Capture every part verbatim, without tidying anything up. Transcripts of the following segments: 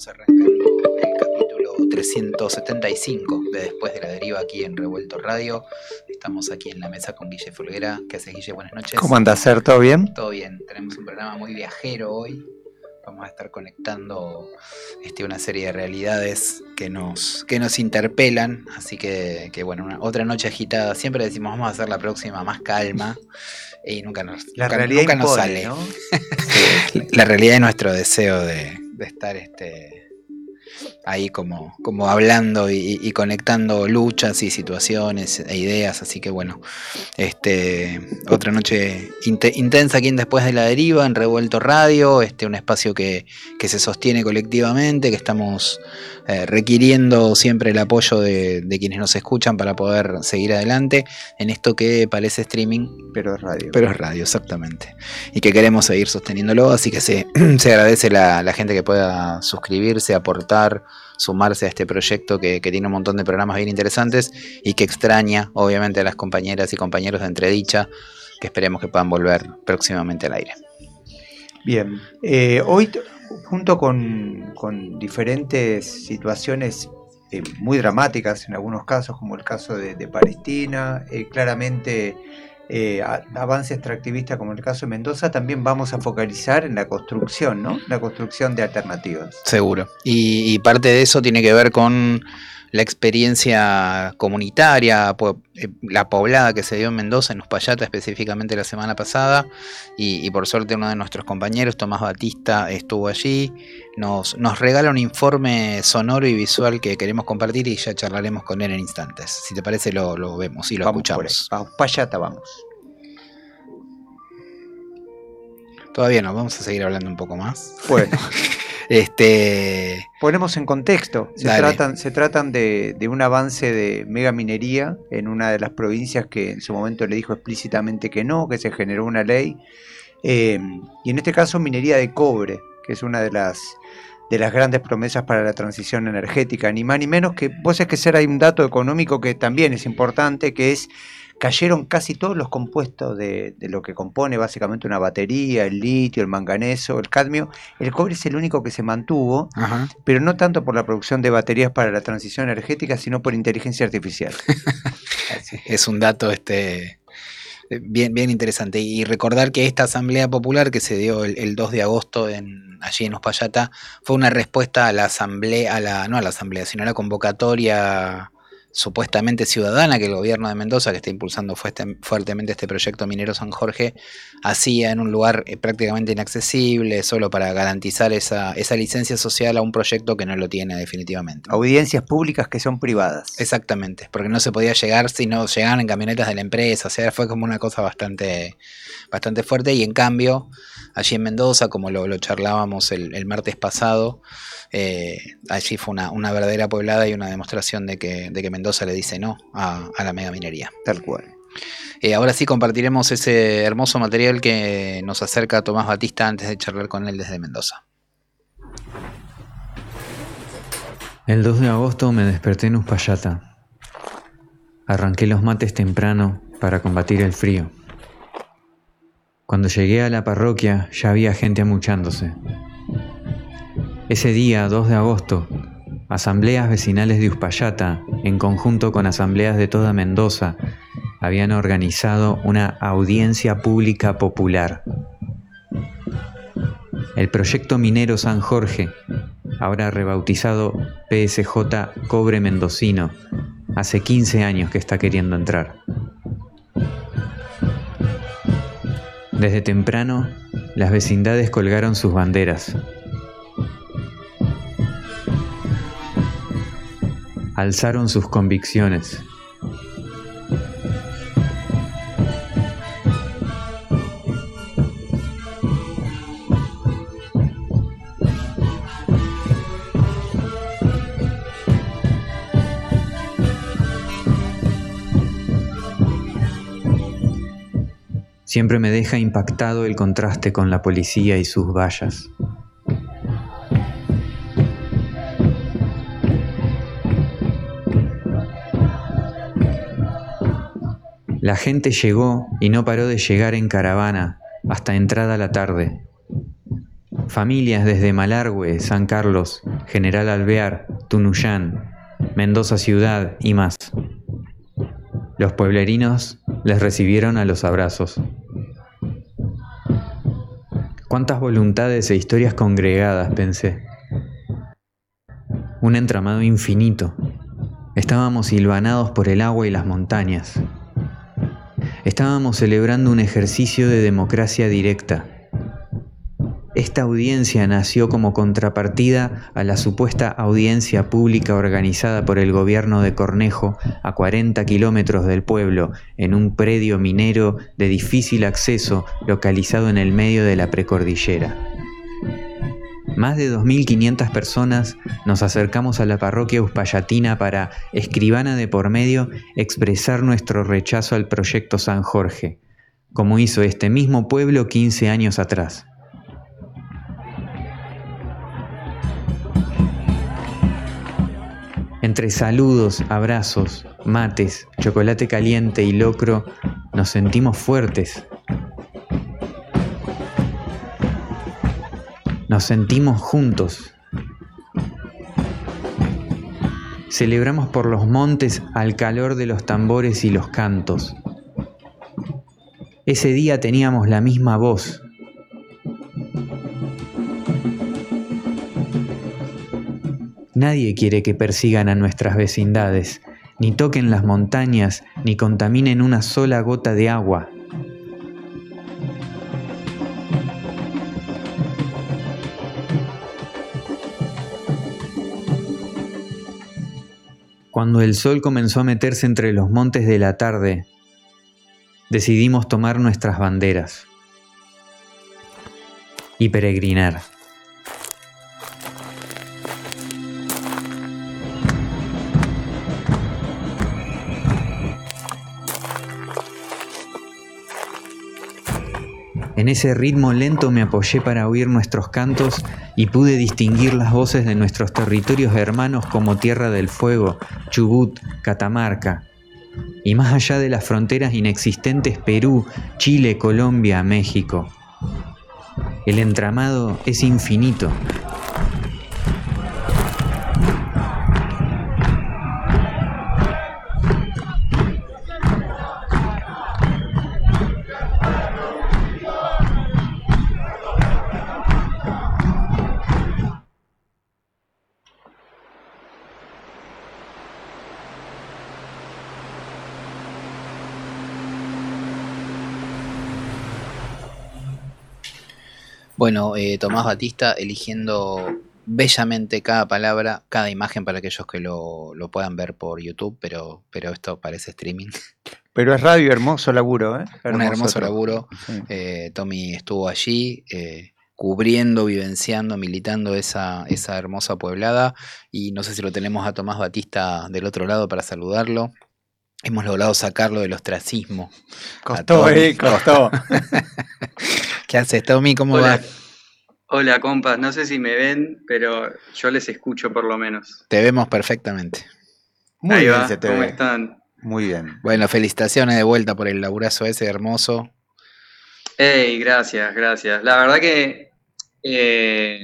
estamos arrancando el capítulo trescientos setenta y cinco de Después de la Deriva aquí en Revuelto Radio. Estamos aquí en la mesa con Guille Folguera. ¿Qué haces, Guille? Buenas noches. ¿Cómo andás, Ser? ¿Todo bien? Todo bien. Tenemos un programa muy viajero hoy. Vamos a estar conectando este, una serie de realidades que nos, que nos interpelan. Así que, que bueno, una, otra noche agitada. Siempre decimos, vamos a hacer la próxima más calma. Y nunca nos, la nunca, realidad nunca impone, nos sale, ¿no? la, la realidad es nuestro deseo de, de estar este, ahí como, como hablando y, y conectando luchas y situaciones e ideas. Así que bueno, este, otra noche int- intensa aquí en Después de la Deriva, en Revuelto Radio, este, un espacio que, que se sostiene colectivamente, que estamos eh, requiriendo siempre el apoyo de, de quienes nos escuchan para poder seguir adelante en esto que parece streaming, pero es radio. Pero es radio, exactamente. Y que queremos seguir sosteniéndolo, así que se, se agradece la, la gente que pueda suscribirse, aportar, sumarse a este proyecto que, que tiene un montón de programas bien interesantes y que extraña, obviamente, a las compañeras y compañeros de Entredicha, que esperemos que puedan volver próximamente al aire. Bien, eh, hoy junto con, con diferentes situaciones eh, muy dramáticas en algunos casos, como el caso de, de Palestina, eh, claramente eh, a, avance extractivista como el caso de Mendoza, también vamos a focalizar en la construcción, ¿no? La construcción de alternativas. Seguro. Y, y parte de eso tiene que ver con la experiencia comunitaria, la poblada que se dio en Mendoza, en Uspallata específicamente la semana pasada, y, y por suerte uno de nuestros compañeros, Tomás Batista, estuvo allí, nos, nos regala un informe sonoro y visual que queremos compartir y ya charlaremos con él en instantes. Si te parece lo, lo vemos y lo vamos escuchamos. A Uspallata vamos. Todavía no, vamos a seguir hablando un poco más. Bueno. Este... Ponemos en contexto, se Dale. tratan, se tratan de, de un avance de megaminería en una de las provincias que en su momento le dijo explícitamente que no, que se generó una ley, eh, y en este caso minería de cobre, que es una de las, de las grandes promesas para la transición energética, ni más ni menos que, vos sabés que ser hay un dato económico que también es importante, que es cayeron casi todos los compuestos de, de lo que compone básicamente una batería, el litio, el manganeso, el cadmio. El cobre es el único que se mantuvo, Ajá. pero no tanto por la producción de baterías para la transición energética, sino por inteligencia artificial. Es un dato este bien, bien interesante. Y recordar que esta asamblea popular que se dio el, el dos de agosto en, allí en Uspallata fue una respuesta a la asamblea, a la, no a la asamblea, sino a la convocatoria supuestamente ciudadana que el gobierno de Mendoza, que está impulsando fuerte, fuertemente este proyecto minero San Jorge, hacía en un lugar eh, prácticamente inaccesible, solo para garantizar esa, esa licencia social a un proyecto que no lo tiene definitivamente. Audiencias públicas que son privadas. Exactamente, porque no se podía llegar si no llegaban en camionetas de la empresa, o sea, fue como una cosa bastante, bastante fuerte, y en cambio, allí en Mendoza, como lo, lo charlábamos el, el martes pasado, Eh, allí fue una, una verdadera poblada y una demostración de que, de que Mendoza le dice no a, a la megaminería. Tal cual. Eh, ahora sí compartiremos ese hermoso material que nos acerca a Tomás Batista antes de charlar con él desde Mendoza. El dos de agosto me desperté en Uspallata. Arranqué los mates temprano para combatir el frío. Cuando llegué a la parroquia ya había gente amuchándose. Ese día, dos de agosto, asambleas vecinales de Uspallata, en conjunto con asambleas de toda Mendoza, habían organizado una audiencia pública popular. El proyecto minero San Jorge, ahora rebautizado P S J Cobre Mendocino, hace quince años que está queriendo entrar. Desde temprano, las vecindades colgaron sus banderas. Alzaron sus convicciones. Siempre me deja impactado el contraste con la policía y sus vallas. La gente llegó y no paró de llegar en caravana hasta entrada la tarde. Familias desde Malargüe, San Carlos, General Alvear, Tunuyán, Mendoza Ciudad y más. Los pueblerinos les recibieron a los abrazos. Cuántas voluntades e historias congregadas, pensé. Un entramado infinito. Estábamos hilvanados por el agua y las montañas. Estábamos celebrando un ejercicio de democracia directa. Esta audiencia nació como contrapartida a la supuesta audiencia pública organizada por el gobierno de Cornejo a cuarenta kilómetros del pueblo, en un predio minero de difícil acceso localizado en el medio de la precordillera. Más de dos mil quinientas personas nos acercamos a la parroquia uspayatina para, escribana de por medio, expresar nuestro rechazo al proyecto San Jorge, como hizo este mismo pueblo quince años atrás. Entre saludos, abrazos, mates, chocolate caliente y locro, nos sentimos fuertes. Nos sentimos juntos. Celebramos por los montes al calor de los tambores y los cantos. Ese día teníamos la misma voz. Nadie quiere que persigan a nuestras vecindades, ni toquen las montañas, ni contaminen una sola gota de agua. Cuando el sol comenzó a meterse entre los montes de la tarde, decidimos tomar nuestras banderas y peregrinar. En ese ritmo lento me apoyé para oír nuestros cantos y pude distinguir las voces de nuestros territorios hermanos como Tierra del Fuego, Chubut, Catamarca. Y más allá de las fronteras inexistentes Perú, Chile, Colombia, México. El entramado es infinito. Bueno, eh, Tomás Batista eligiendo bellamente cada palabra, cada imagen para aquellos que lo, lo puedan ver por YouTube, pero, pero esto parece streaming. Pero es radio, hermoso laburo, ¿eh? Hermoso Un hermoso otro. laburo. Sí. Eh, Tommy estuvo allí, eh, cubriendo, vivenciando, militando esa, esa hermosa pueblada, y no sé si lo tenemos a Tomás Batista del otro lado para saludarlo. Hemos logrado sacarlo del ostracismo. Costó, eh, costó. ¿Qué haces, Tommy? ¿Cómo Hola. va? Hola, compas. No sé si me ven, pero yo les escucho por lo menos. Te vemos perfectamente. Muy Ahí bien va. se te ¿Cómo ve. están? Muy bien. Bueno, felicitaciones de vuelta por el laburazo ese hermoso. Hey, gracias, gracias. La verdad que eh,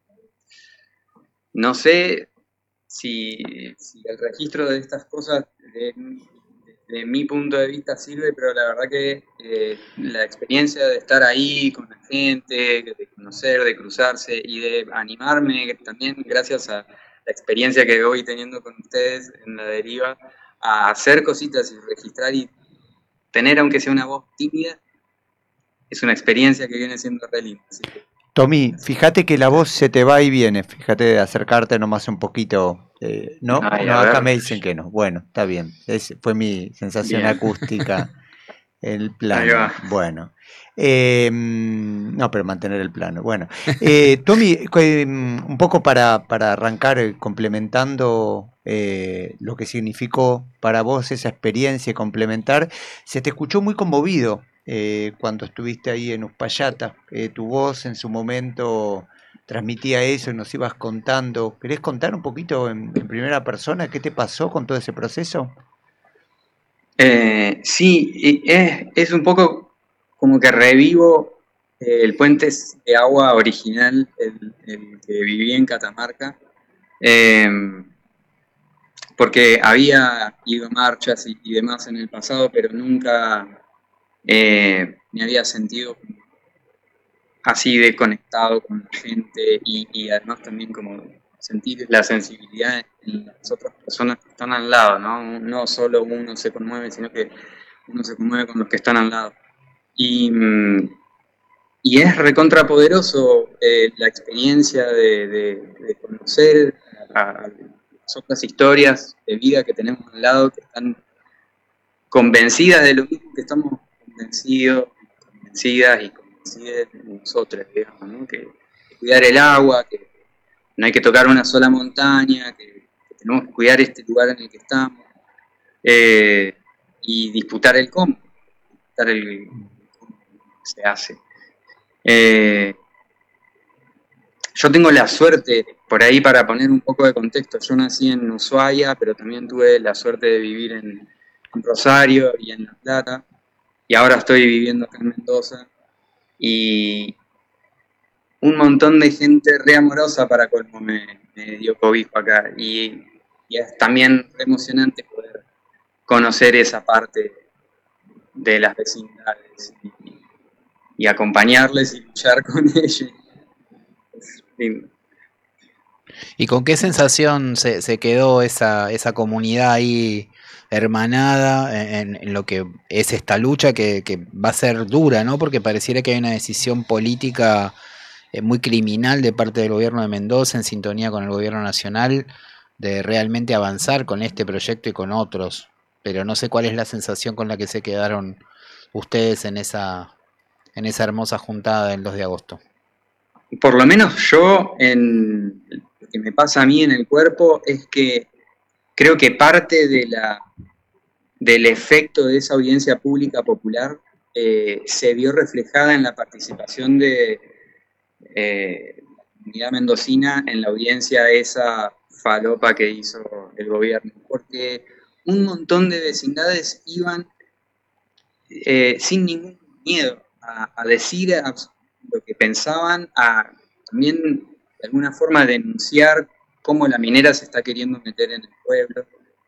no sé si, si el registro de estas cosas de, de mi punto de vista sirve, pero la verdad que eh, la experiencia de estar ahí con la gente, de conocer, de cruzarse y de animarme también gracias a la experiencia que voy teniendo con ustedes en la deriva, a hacer cositas y registrar y tener aunque sea una voz tímida, es una experiencia que viene siendo re linda. Así que, Tommy, fíjate que la voz se te va y viene. Fíjate de acercarte nomás un poquito. Eh, ¿No? Ay, no, a acá ver. me dicen que no. Bueno, está bien. Es, fue mi sensación Bien. acústica. El Ahí plano. va. Bueno. Eh, no, pero mantener el plano. Bueno. Eh, Tommy, eh, un poco para, para arrancar eh, complementando eh, lo que significó para vos esa experiencia y complementar, se te escuchó muy conmovido eh, cuando estuviste ahí en Uspallata. Eh, tu voz en su momento transmitía eso y nos ibas contando. ¿Querés contar un poquito en, en primera persona qué te pasó con todo ese proceso? Eh, sí, y es, es un poco como que revivo Eh, el puente de agua original, el, el que vivía en Catamarca, eh, porque había ido a marchas y, y demás en el pasado, pero nunca eh, me había sentido así de conectado con la gente y, y además también como sentir la sensibilidad en las otras personas que están al lado, ¿no? No solo uno se conmueve, sino que uno se conmueve con los que están al lado. Y, y es recontrapoderoso eh, la experiencia de, de, de conocer a, a las otras historias de vida que tenemos al lado, que están convencidas de lo mismo que estamos convencidos, convencidas y convencidas de nosotros, digamos, ¿no? Que, que cuidar el agua, que no hay que tocar una sola montaña, que, que tenemos que cuidar este lugar en el que estamos, eh, y disputar el cómo, disputar el cómo se hace. Eh, yo tengo la suerte, por ahí para poner un poco de contexto, yo nací en Ushuaia, pero también tuve la suerte de vivir en, en Rosario y en La Plata, y ahora estoy viviendo acá en Mendoza, y un montón de gente re amorosa para colmo me, me dio cobijo acá, y, y es también re emocionante poder conocer esa parte de las vecindades y, y acompañarles y luchar con ellos. Es lindo. ¿Y con qué sensación se, se quedó esa, esa comunidad ahí hermanada en, en lo que es esta lucha que, que va a ser dura, ¿no? Porque pareciera que hay una decisión política eh, muy criminal de parte del gobierno de Mendoza en sintonía con el gobierno nacional de realmente avanzar con este proyecto y con otros. Pero no sé cuál es la sensación con la que se quedaron ustedes en esa, en esa hermosa juntada del dos de agosto. Por lo menos yo, en lo que me pasa a mí en el cuerpo es que creo que parte de la, del efecto de esa audiencia pública popular eh, se vio reflejada en la participación de eh, la comunidad mendocina en la audiencia esa falopa que hizo el gobierno, porque un montón de vecindades iban eh, sin ningún miedo a, a decir a, lo que pensaban, a también de alguna forma denunciar cómo la minera se está queriendo meter en el pueblo.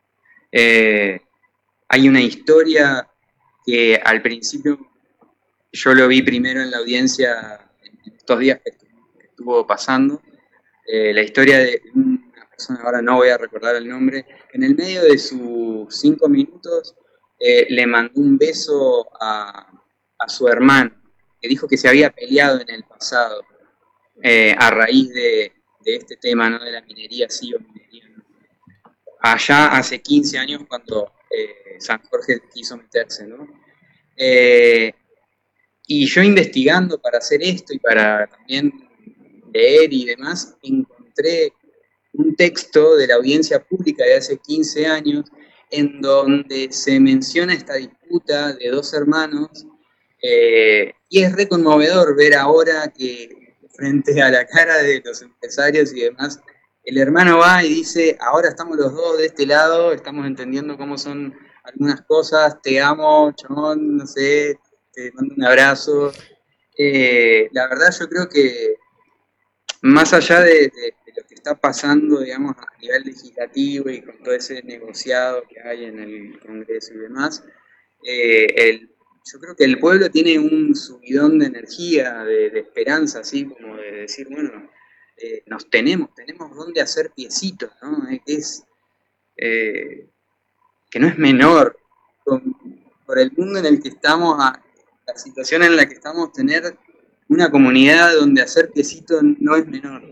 Eh, hay una historia que al principio yo lo vi primero en la audiencia en estos días que estuvo pasando, eh, la historia de una persona, ahora no voy a recordar el nombre, que en el medio de sus cinco minutos eh, le mandó un beso a, a su hermano, que dijo que se había peleado en el pasado eh, a raíz de, de este tema, ¿no? De la minería sí o minería no. Allá hace quince años cuando eh, San Jorge quiso meterse, ¿no? Eh, y yo investigando para hacer esto y para también leer y demás, encontré un texto de la audiencia pública de hace quince años en donde se menciona esta disputa de dos hermanos, eh, y es re conmovedor ver ahora que frente a la cara de los empresarios y demás, el hermano va y dice, ahora estamos los dos de este lado, estamos entendiendo cómo son algunas cosas, te amo, chabón, no sé, te mando un abrazo. Eh, la verdad yo creo que más allá de, de, de lo que está pasando, digamos, a nivel legislativo y con todo ese negociado que hay en el Congreso y demás, eh, el, yo creo que el pueblo tiene un subidón de energía, de, de esperanza, así como de decir, bueno, eh, nos tenemos, tenemos dónde hacer piecitos, ¿no? Es, eh, que no es menor, con, por el mundo en el que estamos, a, la situación en la que estamos, tener una comunidad donde hacer piecitos no es menor.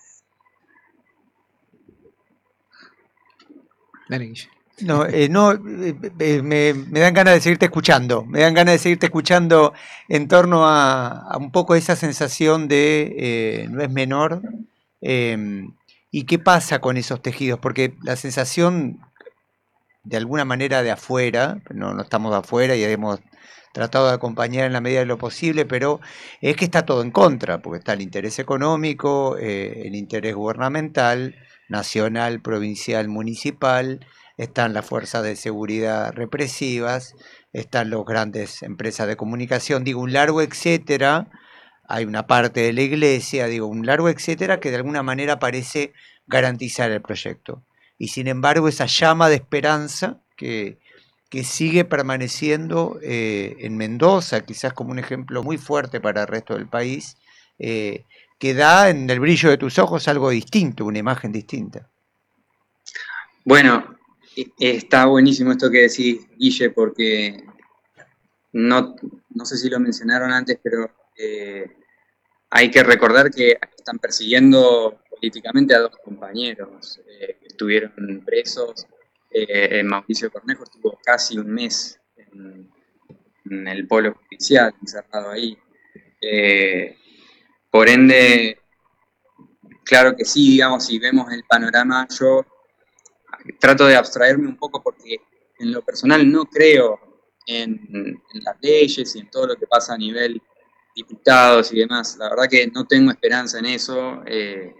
No, eh, no eh, eh, me, me dan ganas de seguirte escuchando, me dan ganas de seguirte escuchando en torno a, a un poco esa sensación de eh, no es menor, eh, y qué pasa con esos tejidos, porque la sensación de alguna manera de afuera, no, no estamos de afuera y hemos tratado de acompañar en la medida de lo posible, pero es que está todo en contra, porque está el interés económico, eh, el interés gubernamental, nacional, provincial, municipal, están las fuerzas de seguridad represivas, están las grandes empresas de comunicación, digo, un largo etcétera, hay una parte de la iglesia, digo, un largo etcétera, que de alguna manera parece garantizar el proyecto. Y sin embargo, esa llama de esperanza que, que sigue permaneciendo eh, en Mendoza, quizás como un ejemplo muy fuerte para el resto del país, eh, que da en el brillo de tus ojos algo distinto, una imagen distinta. Bueno, está buenísimo esto que decís, Guille, porque no, no sé si lo mencionaron antes, pero eh, hay que recordar que están persiguiendo políticamente a dos compañeros eh, que estuvieron presos. Eh, Mauricio Cornejo estuvo casi un mes en, en el polo judicial, encerrado ahí. Eh, por ende, claro que sí, digamos, si vemos el panorama, yo trato de abstraerme un poco porque en lo personal no creo en, en las leyes y en todo lo que pasa a nivel diputados y demás. La verdad que no tengo esperanza en eso. Eh,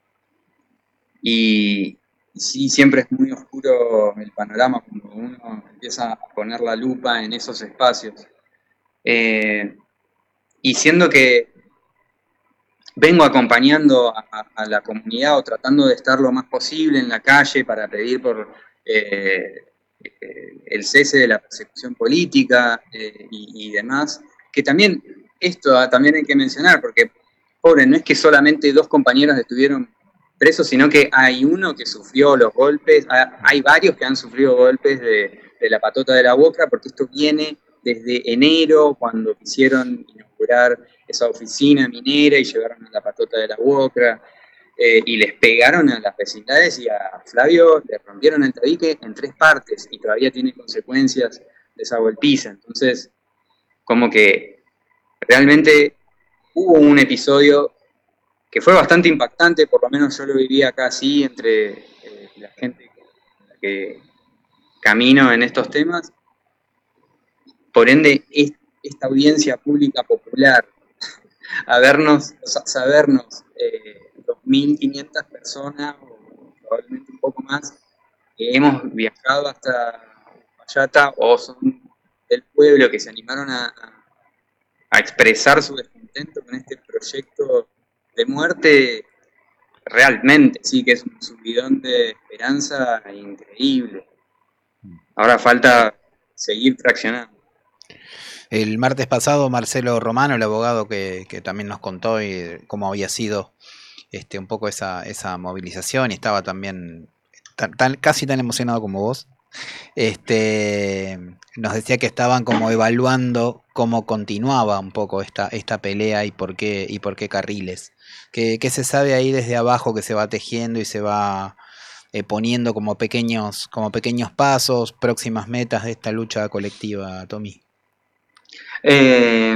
y sí, siempre es muy oscuro el panorama cuando uno empieza a poner la lupa en esos espacios. Eh, y siendo que vengo acompañando a, a la comunidad o tratando de estar lo más posible en la calle para pedir por eh, el cese de la persecución política eh, y, y demás, que también esto también hay que mencionar, porque pobre, no es que solamente dos compañeros estuvieron presos, sino que hay uno que sufrió los golpes, hay varios que han sufrido golpes de, de la patota de la boca, porque esto viene desde enero, cuando quisieron inaugurar esa oficina minera y llegaron a la patota de la Boca, eh, y les pegaron a las vecindades y a Flavio le rompieron el tabique en tres partes y todavía tiene consecuencias de esa golpiza. Entonces, como que realmente hubo un episodio que fue bastante impactante, por lo menos yo lo viví acá así, entre eh, la gente con la que camino en estos temas. Por ende, es, esta audiencia pública popular, a vernos, sabernos eh, dos mil quinientas personas, o probablemente un poco más, que hemos viajado hasta Uspallata o son del pueblo que se animaron a, a expresar su descontento con este proyecto de muerte, realmente sí que es un subidón de esperanza increíble. Ahora falta seguir traccionando. El martes pasado, Marcelo Romano, el abogado que, que también nos contó y cómo había sido este, un poco esa, esa movilización, y estaba también tan, tan, casi tan emocionado como vos, este, nos decía que estaban como evaluando cómo continuaba un poco esta, esta pelea y por qué, y por qué carriles. ¿Qué, qué se sabe ahí desde abajo que se va tejiendo y se va eh, poniendo como pequeños, como pequeños pasos, próximas metas de esta lucha colectiva, Tommy? Eh,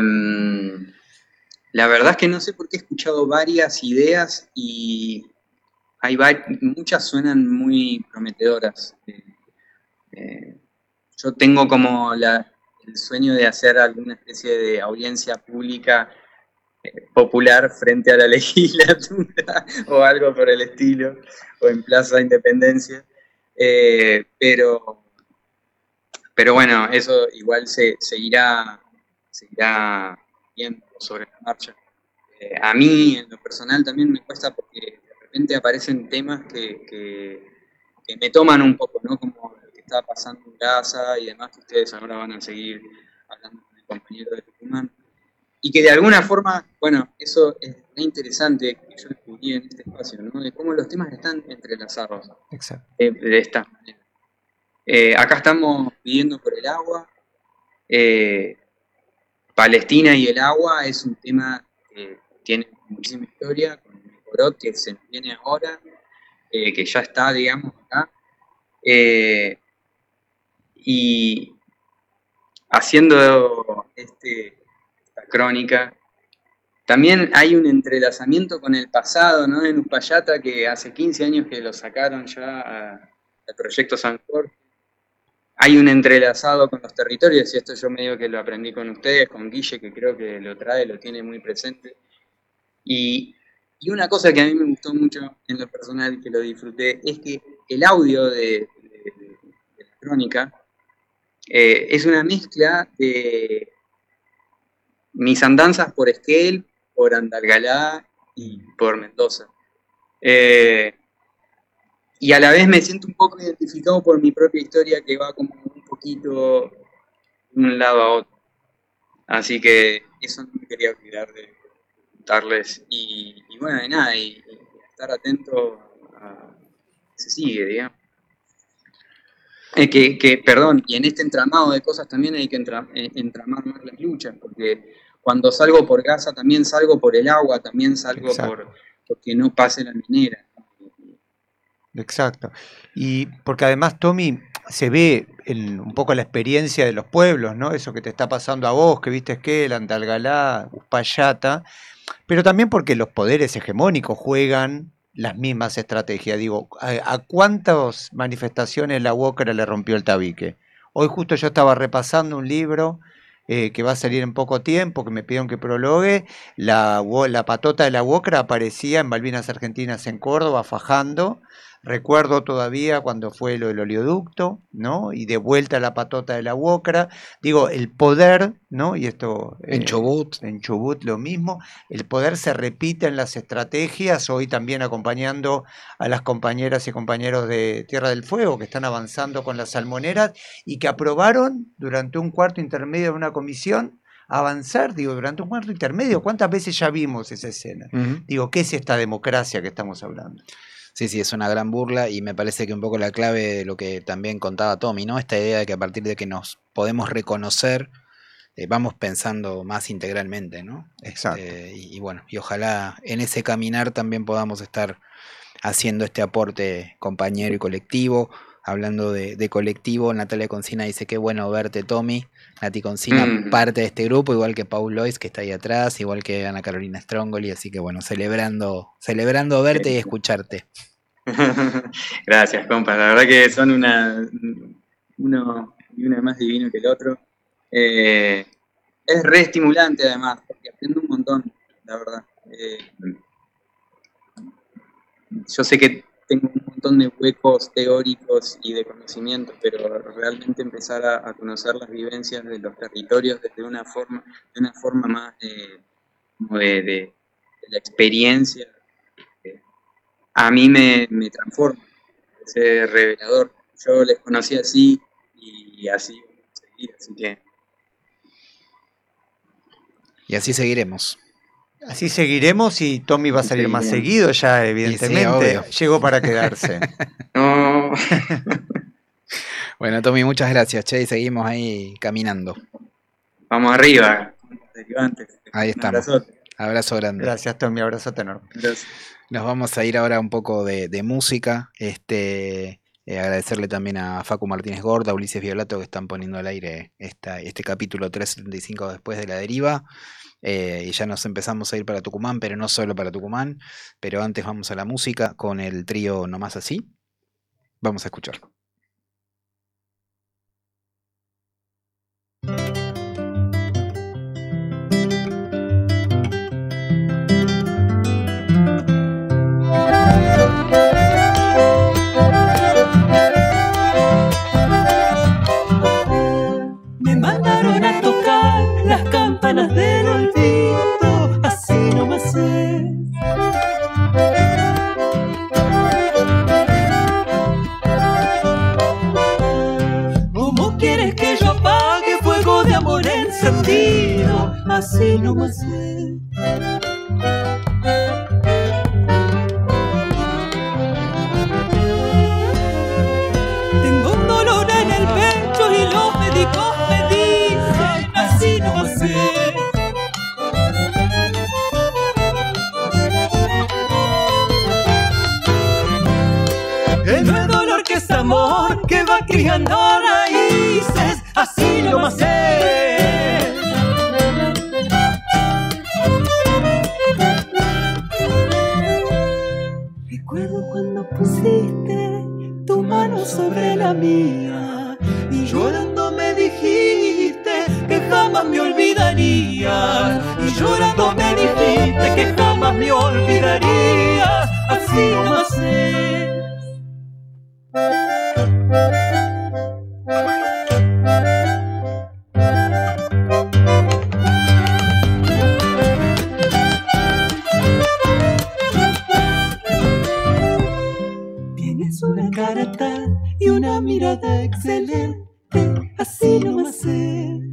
la verdad es que no sé por qué he escuchado varias ideas y hay muchas suenan muy prometedoras. Eh, eh, yo tengo como la, el sueño de hacer alguna especie de audiencia pública eh, popular frente a la legislatura o algo por el estilo, o en Plaza Independencia. Eh, pero, pero bueno, eso igual se, se irá, se irá viendo sobre la marcha. Eh, a mí, en lo personal, también me cuesta porque de repente aparecen temas que, que, que me toman un poco, ¿no? Como lo que está pasando en Gaza y demás, que ustedes ahora van a seguir hablando con el compañero de Tucumán. Y que de alguna forma, bueno, eso es muy interesante que yo descubrí en este espacio, ¿no? De cómo los temas están entrelazados. Exacto. De, de esta manera. Eh, acá estamos pidiendo por el agua. Eh, Palestina y el agua es un tema que tiene muchísima historia, con el Corot que se nos viene ahora, eh, que ya está, digamos, acá. Eh, y haciendo este, esta crónica, también hay un entrelazamiento con el pasado, ¿no? En Uspallata, que hace quince años que lo sacaron ya al proyecto San Jorge. Hay un entrelazado con los territorios, y esto yo medio que lo aprendí con ustedes, con Guille, que creo que lo trae, lo tiene muy presente. Y, y una cosa que a mí me gustó mucho en lo personal, que lo disfruté, es que el audio de, de, de, de la crónica eh, es una mezcla de mis andanzas por Esquel, por Andalgalá y por Mendoza. Eh, y a la vez me siento un poco identificado por mi propia historia, que va como un poquito de un lado a otro. Así que eso no me quería olvidar de contarles. Y, y bueno, de nada, y, y estar atento a... Se sigue, digamos. Eh, que, que, perdón, y en este entramado de cosas también hay que entra, eh, entramar más las luchas, porque cuando salgo por Gaza también salgo por el agua, también salgo por porque no pase la minera. Exacto. Y porque además, Tommy, se ve en un poco la experiencia de los pueblos, ¿no? Eso que te está pasando a vos, que viste Esquel, Andalgalá, Uspallata, pero también porque los poderes hegemónicos juegan las mismas estrategias. Digo, ¿a, a cuántas manifestaciones la Wokra le rompió el tabique? Hoy justo yo estaba repasando un libro eh, que va a salir en poco tiempo, que me pidieron que prologue. La, la patota de la Wokra aparecía en Malvinas Argentinas en Córdoba, fajando. Recuerdo todavía cuando fue lo del oleoducto, ¿no? Y de vuelta la patota de la Wokra. Digo, el poder, ¿no? Y esto... En eh, Chubut. En Chubut lo mismo. El poder se repite en las estrategias, hoy también acompañando a las compañeras y compañeros de Tierra del Fuego que están avanzando con las salmoneras y que aprobaron durante un cuarto intermedio de una comisión avanzar, digo, durante un cuarto intermedio. ¿Cuántas veces ya vimos esa escena? Uh-huh. Digo, ¿qué es esta democracia que estamos hablando? Sí, sí, es una gran burla y me parece que un poco la clave de lo que también contaba Tommy, ¿no? Esta idea de que a partir de que nos podemos reconocer, eh, vamos pensando más integralmente, ¿no? Exacto. Este, y, y bueno, y ojalá en ese caminar también podamos estar haciendo este aporte compañero y colectivo. Hablando de, de colectivo, Natalia Concina dice qué bueno verte, Tommy. Nati Concina, mm. parte de este grupo, igual que Paul Lois, que está ahí atrás, igual que Ana Carolina Strongoli, así que bueno, celebrando, celebrando verte y escucharte. Gracias, compa, la verdad que son una uno y una más divino que el otro. Eh, es re estimulante además, porque aprendo un montón, la verdad. Eh, yo sé que tengo un montón de huecos teóricos y de conocimiento, pero realmente empezar a, a conocer las vivencias de los territorios desde una forma, de una forma más de, como de, de, de la experiencia, eh, a mí me, me transforma, es revelador. Yo les conocí así y así vamos a seguir, así que... Y así seguiremos. Así seguiremos y Tommy va a salir más seguido ya, evidentemente. Sí, llegó para quedarse. No. Bueno, Tommy, muchas gracias, che, y seguimos ahí caminando. Vamos arriba. Ahí estamos. Un abrazo grande. Gracias, Tommy, abrazo enorme. Gracias. Nos vamos a ir ahora un poco de, de música. Este, eh, agradecerle también a Facu Martínez Gorda, a Ulises Violato, que están poniendo al aire esta, este capítulo trescientos setenta y cinco después de La Deriva. Eh, y ya nos empezamos a ir para Tucumán, pero no solo para Tucumán. Pero antes vamos a la música con el trío Nomás Así. Vamos a escuchar. Me mandaron a tocar las campanas del olvido, así nomás es. ¿Cómo quieres que yo apague fuego de amor encendido? Así nomás es. Tengo un dolor en el pecho y los médicos me dicen así nomás es. No es dolor que es amor que va criando raíces, así nomás es. Recuerdo cuando pusiste tu mano sobre la mía y llorando me dijiste que jamás me olvidarías. Y llorando me dijiste que jamás me olvidarías, así nomás es. Tienes una cara tal y una mirada excelente, así nomás es.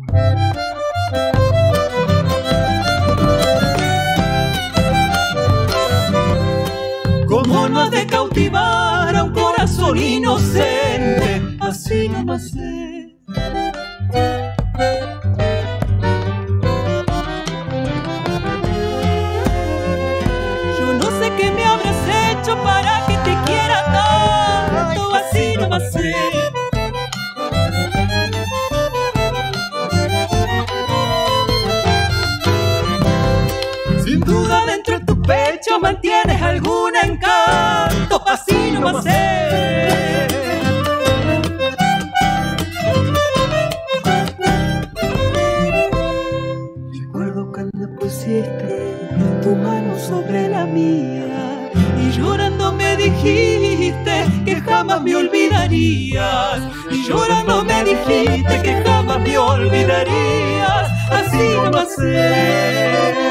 ¿Cómo no has de cautivar a un corazón inocente? Así nomás es. Yo no sé qué me habrás hecho para que te quiera tanto, así nomás es. Sin duda dentro de tu pecho mantienes algún encanto, así nomás es. Recuerdo cuando pusiste tu mano sobre la mía y llorando me dijiste que jamás me olvidarías. Y llorando me dijiste que jamás me olvidarías, así nomás es.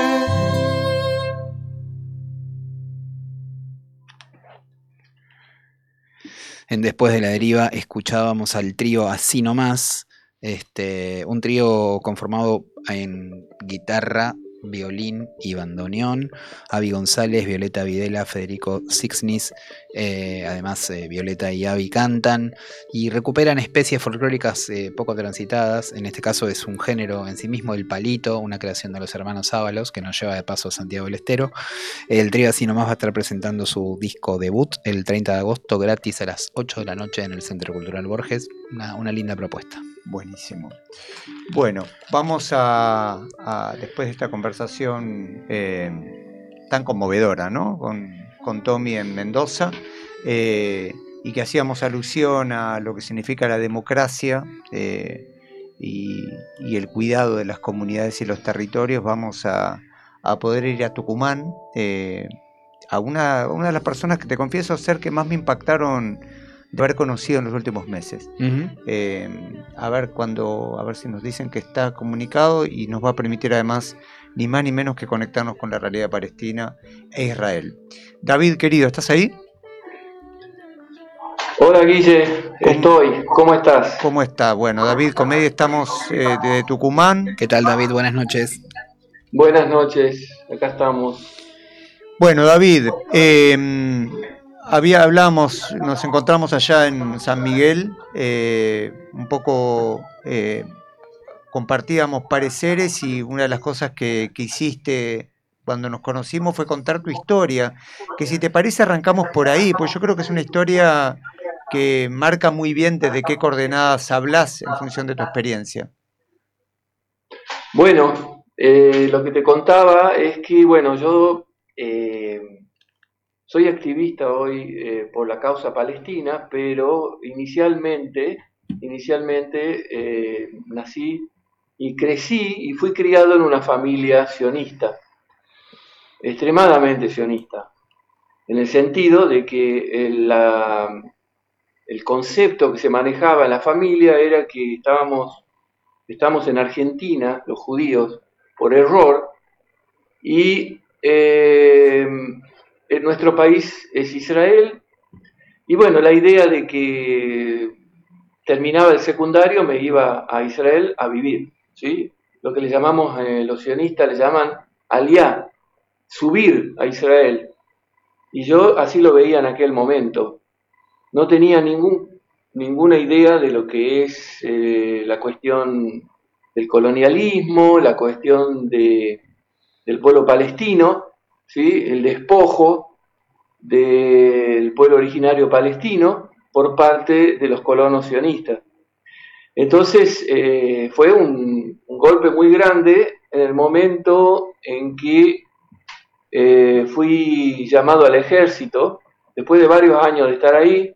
En Después de la Deriva escuchábamos al trío Así Nomás, este, un trío conformado en guitarra, violín y bandoneón. Avi González, Violeta Videla, Federico Sixnis, eh, además eh, Violeta y Avi cantan y recuperan especies folclóricas eh, poco transitadas. En este caso es un género en sí mismo, el palito, una creación de los hermanos Ábalos que nos lleva de paso a Santiago del Estero. El trío Así Nomás va a estar presentando su disco debut el treinta de agosto gratis a las ocho de la noche en el Centro Cultural Borges. Una, una linda propuesta. Buenísimo. Bueno, vamos a, a después de esta conversación eh, tan conmovedora, ¿no? Con, con Tommy en Mendoza, eh, y que hacíamos alusión a lo que significa la democracia eh, y, y el cuidado de las comunidades y los territorios. Vamos a, a poder ir a Tucumán, eh, a una, una de las personas que te confieso ser que más me impactaron de haber conocido en los últimos meses. Uh-huh. eh, a ver cuando, a ver si nos dicen que está comunicado y nos va a permitir además ni más ni menos que conectarnos con la realidad palestina e Israel. David, querido, ¿estás ahí? Hola Guille, ¿Cómo, estoy. ¿Cómo estás? ¿Cómo está? Bueno, David Comedia, estamos eh, de Tucumán. ¿Qué tal, David? Buenas noches. Buenas noches, acá estamos. Bueno, David, eh, Había, hablamos, nos encontramos allá en San Miguel, eh, un poco eh, compartíamos pareceres y una de las cosas que, que hiciste cuando nos conocimos fue contar tu historia, que si te parece arrancamos por ahí, pues yo creo que es una historia que marca muy bien desde qué coordenadas hablas en función de tu experiencia. Bueno, eh, lo que te contaba es que, bueno, yo... Eh, Soy activista hoy eh, por la causa palestina, pero inicialmente, inicialmente eh, nací y crecí y fui criado en una familia sionista, extremadamente sionista, en el sentido de que el, la, el concepto que se manejaba en la familia era que estábamos, estamos en Argentina, los judíos, por error, y... Eh, En nuestro país es Israel, y bueno, la idea de que terminaba el secundario me iba a Israel a vivir, ¿sí? Lo que le llamamos, eh, los sionistas le llaman aliá, subir a Israel, y yo así lo veía en aquel momento. No tenía ningún, ninguna idea de lo que es eh, la cuestión del colonialismo, la cuestión de, del pueblo palestino, ¿sí? El despojo del pueblo originario palestino por parte de los colonos sionistas. Entonces eh, fue un, un golpe muy grande en el momento en que eh, fui llamado al ejército, después de varios años de estar ahí,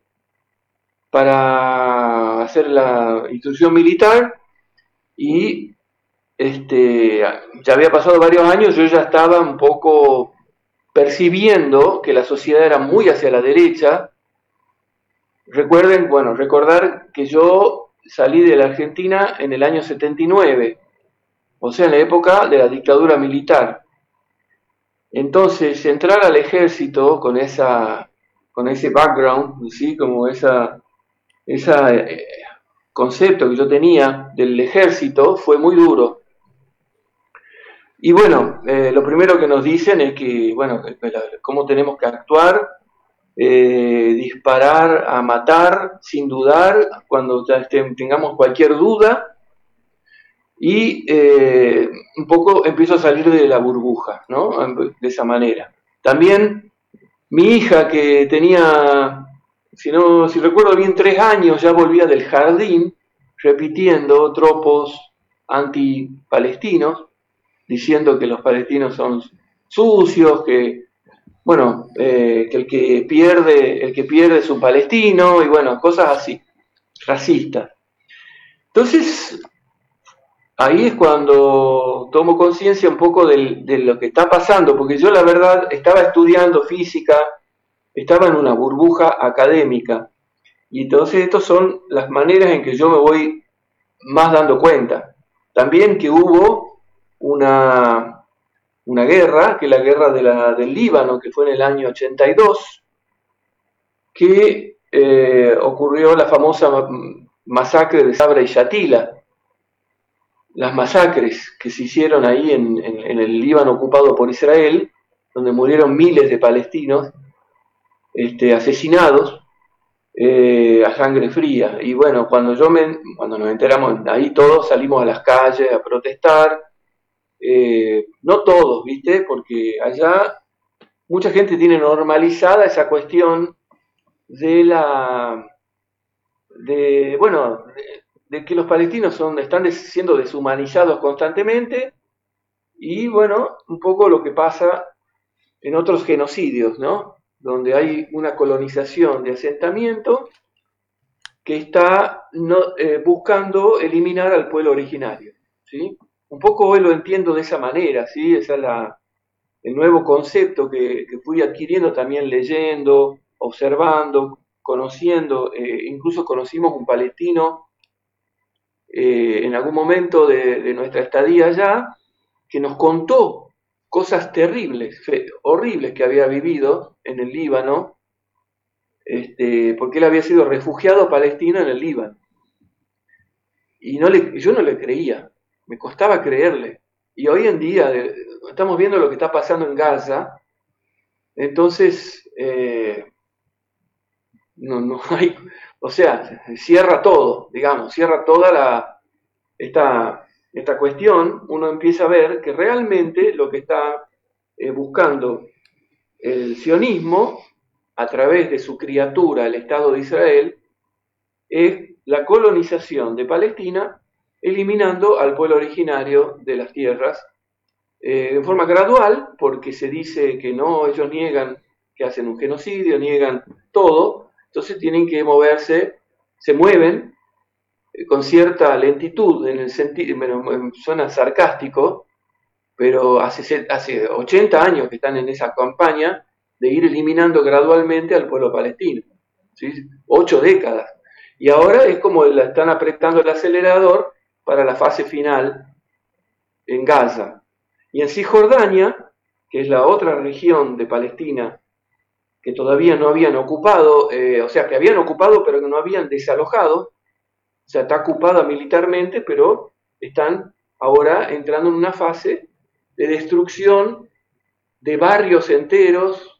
para hacer la instrucción militar, y este, ya había pasado varios años, yo ya estaba un poco percibiendo que la sociedad era muy hacia la derecha. Recuerden, bueno, recordar que yo salí de la Argentina en el año setenta y nueve, o sea, en la época de la dictadura militar. Entonces, entrar al ejército con esa, con ese background, ¿sí? Como esa, esa eh, concepto que yo tenía del ejército fue muy duro. Y bueno, eh, lo primero que nos dicen es que, bueno, cómo tenemos que actuar, eh, disparar a matar sin dudar cuando tengamos cualquier duda, y eh, un poco empiezo a salir de la burbuja, ¿no? De esa manera. También mi hija, que tenía, si, no, si recuerdo bien, tres años, ya volvía del jardín repitiendo tropos anti-palestinos, diciendo que los palestinos son sucios, que, bueno, eh, que el que pierde, el que pierde es un palestino, y bueno, cosas así, racistas. Entonces, ahí es cuando tomo conciencia un poco de, de lo que está pasando, porque yo la verdad estaba estudiando física, estaba en una burbuja académica, y entonces estas son las maneras en que yo me voy más dando cuenta. También que hubo una, una guerra, que es la guerra de la, del Líbano, que fue en el año ochenta y dos, que eh, ocurrió la famosa masacre de Sabra y Shatila, las masacres que se hicieron ahí en, en, en el Líbano ocupado por Israel, donde murieron miles de palestinos este, asesinados eh, a sangre fría. Y bueno, cuando yo me, cuando nos enteramos, ahí todos salimos a las calles a protestar, eh, no todos, ¿viste? Porque allá mucha gente tiene normalizada esa cuestión de la, de, bueno, de, de que los palestinos son, están siendo deshumanizados constantemente, y bueno, un poco lo que pasa en otros genocidios, ¿no? Donde hay una colonización de asentamiento que está no, eh, buscando eliminar al pueblo originario, ¿sí? Un poco hoy lo entiendo de esa manera, ¿sí? Ese es la, el nuevo concepto que, que fui adquiriendo también leyendo, observando, conociendo, eh, incluso conocimos un palestino eh, en algún momento de, de nuestra estadía allá, que nos contó cosas terribles, horribles que había vivido en el Líbano, este, porque él había sido refugiado palestino en el Líbano. Y no le, yo no le creía, me costaba creerle. Y hoy en día eh, estamos viendo lo que está pasando en Gaza, entonces eh, no, no hay, o sea, cierra todo, digamos, cierra toda la, esta... esta cuestión, uno empieza a ver que realmente lo que está eh, buscando el sionismo a través de su criatura, el Estado de Israel, es la colonización de Palestina, eliminando al pueblo originario de las tierras eh, en forma gradual, porque se dice que no, ellos niegan que hacen un genocidio, niegan todo, entonces tienen que moverse, se mueven con cierta lentitud, en el sentido, bueno, suena sarcástico, pero hace, hace ochenta años que están en esa campaña de ir eliminando gradualmente al pueblo palestino, ¿sí? Ocho décadas. Y ahora es como la están apretando el acelerador para la fase final en Gaza. Y en Cisjordania, que es la otra región de Palestina que todavía no habían ocupado, eh, o sea, que habían ocupado pero que no habían desalojado, o sea, está ocupada militarmente, pero están ahora entrando en una fase de destrucción de barrios enteros,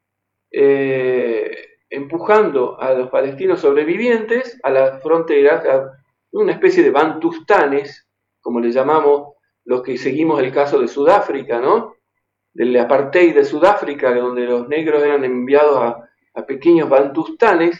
eh, empujando a los palestinos sobrevivientes a las fronteras, a una especie de bantustanes, como le llamamos los que seguimos el caso de Sudáfrica, ¿no? Del apartheid de Sudáfrica, donde los negros eran enviados a, a pequeños bantustanes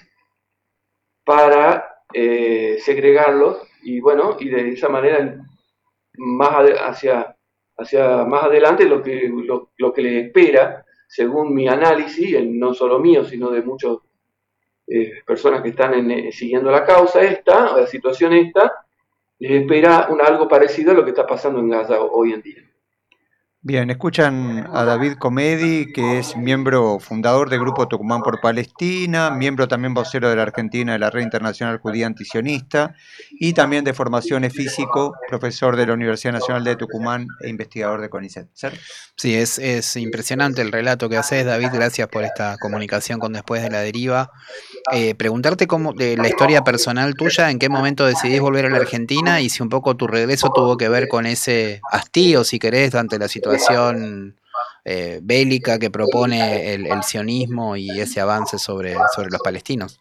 para Eh, segregarlos, y bueno, y de esa manera más hacia, hacia más adelante lo que, lo, lo que le espera, según mi análisis, no solo mío, sino de muchas eh, personas que están en, eh, siguiendo la causa esta, o la situación esta, les espera un, algo parecido a lo que está pasando en Gaza hoy en día. Bien, escuchan a David Comedi, que es miembro fundador del Grupo Tucumán por Palestina, miembro también vocero de la Argentina de la Red Internacional Judía Antisionista y también de formación es físico, profesor de la Universidad Nacional de Tucumán e investigador de CONICET. ¿Ser? Sí, es, es impresionante el relato que haces, David. Gracias por esta comunicación con Después de la Deriva. Eh, preguntarte cómo, de la historia personal tuya, en qué momento decidís volver a la Argentina y si un poco tu regreso tuvo que ver con ese hastío, si querés, ante la situación eh, bélica que propone el, el sionismo y ese avance sobre, sobre los palestinos.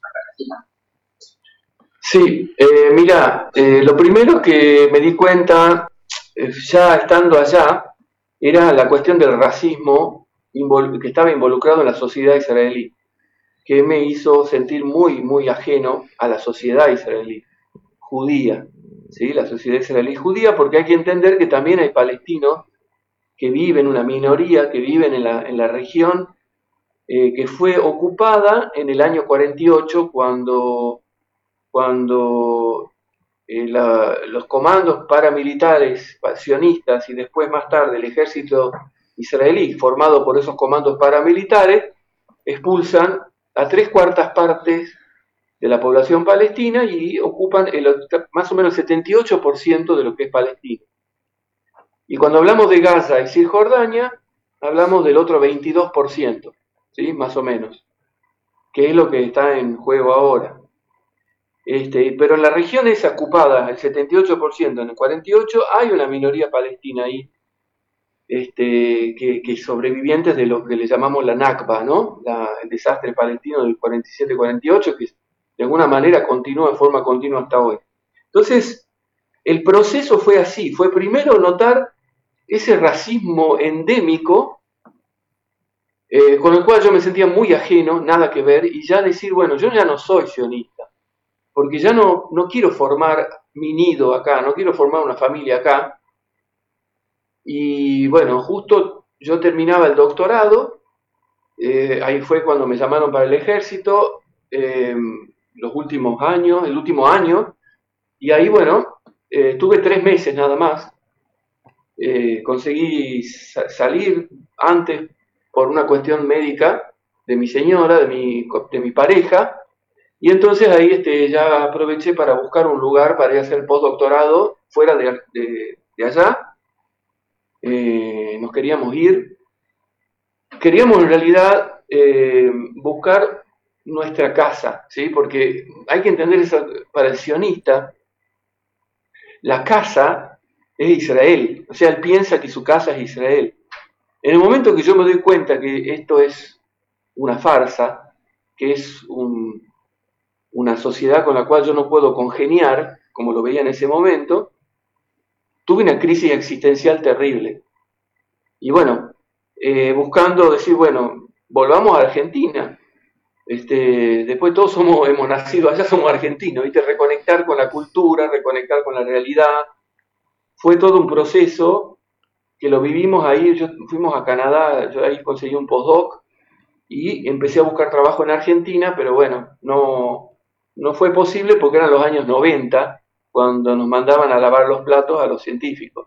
Sí, eh, mira, eh, lo primero que me di cuenta, eh, ya estando allá, era la cuestión del racismo invol- que estaba involucrado en la sociedad israelí, que me hizo sentir muy, muy ajeno a la sociedad israelí, judía, ¿sí? La sociedad israelí judía, porque hay que entender que también hay palestinos que viven, una minoría que viven en la, en la región, eh, que fue ocupada en el año cuarenta y ocho cuando, cuando eh, la, los comandos paramilitares sionistas y después más tarde el ejército israelí, formado por esos comandos paramilitares, expulsan a tres cuartas partes de la población palestina y ocupan el, más o menos el setenta y ocho por ciento de lo que es Palestina. Y cuando hablamos de Gaza y Cisjordania, hablamos del otro veintidós por ciento, ¿sí? Más o menos, que es lo que está en juego ahora. Este, pero en la región esa ocupada, el setenta y ocho por ciento, en el cuarenta y ocho por ciento hay una minoría palestina ahí, este, que, que sobrevivientes de lo que le llamamos la Nakba, ¿no? La, el desastre palestino del cuarenta y siete cuarenta y ocho, que de alguna manera continúa de forma continua hasta hoy. Entonces, el proceso fue así, fue primero notar ese racismo endémico, eh, con el cual yo me sentía muy ajeno, nada que ver, y ya decir, bueno, yo ya no soy sionista, porque ya no, no quiero formar mi nido acá, no quiero formar una familia acá. Y bueno, justo yo terminaba el doctorado, eh, ahí fue cuando me llamaron para el ejército, eh, los últimos años, el último año, y ahí bueno, eh, tuve tres meses nada más, eh, conseguí sa- salir antes por una cuestión médica de mi señora, de mi, de mi pareja, y entonces ahí este, ya aproveché para buscar un lugar para ir a hacer el postdoctorado fuera de, de, de allá. Eh, nos queríamos ir. Queríamos en realidad eh, buscar nuestra casa, ¿sí? Porque hay que entender eso, para el sionista, la casa es Israel, o sea, él piensa que su casa es Israel. En el momento que yo me doy cuenta que esto es una farsa, que es un, una sociedad con la cual yo no puedo congeniar, como lo veía en ese momento, tuve una crisis existencial terrible. Y bueno, eh, buscando decir, bueno, volvamos a Argentina. Este, después todos somos, hemos nacido allá, somos argentinos, ¿viste? Reconectar con la cultura, reconectar con la realidad. Fue todo un proceso que lo vivimos ahí. Yo, fuimos a Canadá, yo ahí conseguí un postdoc y empecé a buscar trabajo en Argentina, pero bueno, no, no fue posible porque eran los años noventa, cuando nos mandaban a lavar los platos a los científicos.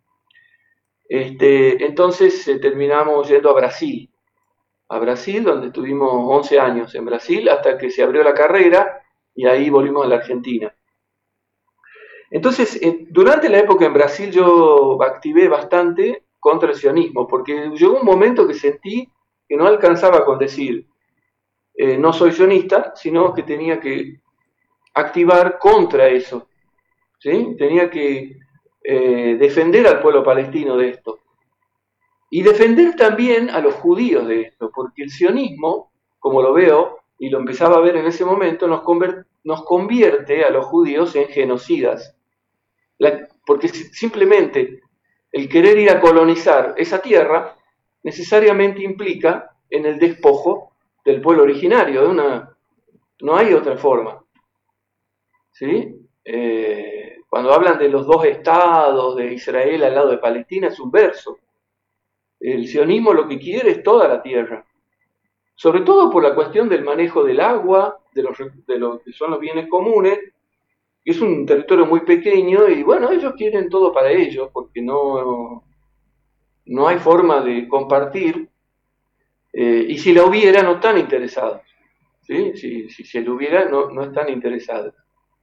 Este, entonces eh, terminamos yendo a Brasil, a Brasil, donde estuvimos once años en Brasil, hasta que se abrió la carrera y ahí volvimos a la Argentina. Entonces, eh, durante la época en Brasil yo activé bastante contra el sionismo, porque llegó un momento que sentí que no alcanzaba con decir eh, no soy sionista, sino que tenía que activar contra eso, ¿sí? Tenía que eh, defender al pueblo palestino de esto. Y defender también a los judíos de esto, porque el sionismo, como lo veo, y lo empezaba a ver en ese momento, nos, conver- nos convierte a los judíos en genocidas. La, porque simplemente el querer ir a colonizar esa tierra necesariamente implica en el despojo del pueblo originario. De una, no hay otra forma. ¿Sí? Eh, cuando hablan de los dos estados, de Israel al lado de Palestina, es un verso. El sionismo lo que quiere es toda la tierra, sobre todo por la cuestión del manejo del agua, de, los, de lo que son los bienes comunes, que es un territorio muy pequeño y bueno, ellos quieren todo para ellos, porque no, no hay forma de compartir, eh, y si la hubiera no están interesados, ¿sí? Si, si se lo hubiera no, no están interesados.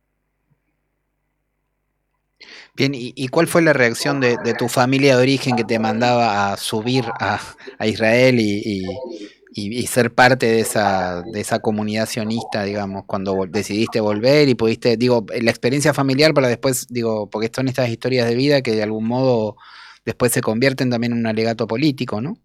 Bien, ¿y, y cuál fue la reacción de, de tu familia de origen que te mandaba a subir a, a Israel y, y, y- y ser parte de esa, de esa comunidad sionista, digamos, cuando vol- decidiste volver y pudiste, digo, la experiencia familiar para después, digo, porque son estas historias de vida que de algún modo después se convierten también en un alegato político, ¿no?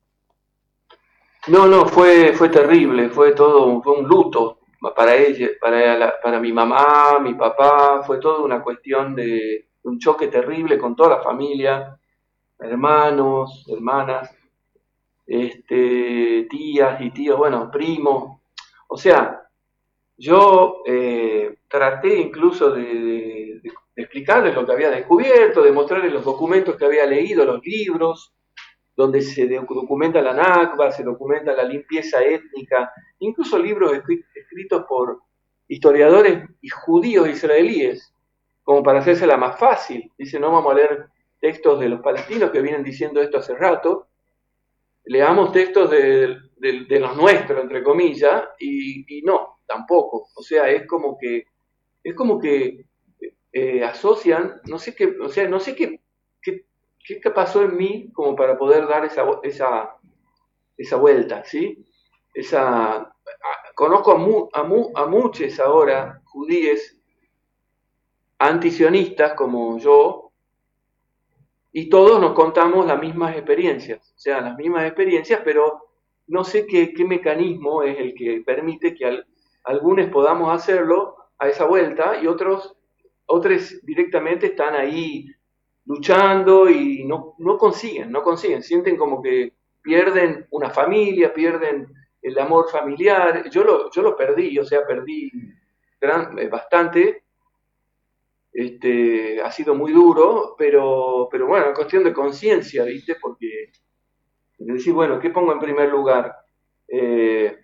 No, no, fue, fue terrible, fue todo, fue un luto para ella, para, la- para mi mamá, mi papá, fue toda una cuestión de un choque terrible con toda la familia, hermanos, hermanas, este, tías y tíos, bueno, primos. O sea, yo eh, traté incluso de, de- de explicarles lo que había descubierto, de mostrarles los documentos que había leído, los libros, donde se documenta la Nakba, se documenta la limpieza étnica, incluso libros escritos por historiadores y judíos israelíes, como para hacérsela más fácil. Dice, no vamos a leer textos de los palestinos que vienen diciendo esto hace rato, leamos textos de, de, de los nuestros, entre comillas, y, y no, tampoco. O sea, es como que, es como que eh, asocian, no sé qué, o sea, no sé qué, qué, qué pasó en mí como para poder dar esa, esa, esa vuelta, ¿sí? Esa, a, conozco a, mu, a, mu, a muchos ahora judíes antisionistas como yo, y todos nos contamos las mismas experiencias, o sea, las mismas experiencias, pero no sé qué, qué mecanismo es el que permite que al, algunos podamos hacerlo a esa vuelta y otros, otros directamente están ahí luchando y no, no consiguen, no consiguen, sienten como que pierden una familia, pierden el amor familiar. Yo lo, yo lo perdí, o sea, perdí gran, bastante. Este, ha sido muy duro, pero, pero bueno, es cuestión de conciencia, ¿viste? Porque decir, bueno, ¿qué pongo en primer lugar? Eh,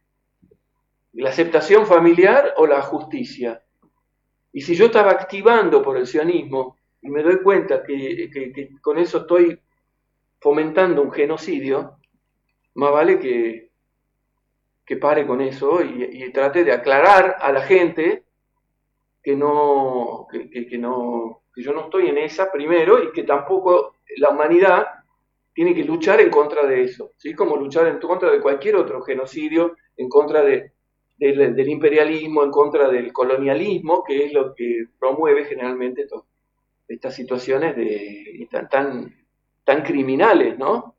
¿La aceptación familiar o la justicia? Y si yo estaba activando por el sionismo y me doy cuenta que, que, que con eso estoy fomentando un genocidio, más vale que, que pare con eso y, y trate de aclarar a la gente que no, que, que, que no, que yo no estoy en esa primero y que tampoco la humanidad tiene que luchar en contra de eso, ¿sí? Como luchar en contra de cualquier otro genocidio, en contra de, del, del imperialismo, en contra del colonialismo, que es lo que promueve generalmente to, estas situaciones de, tan, tan, tan criminales, ¿no?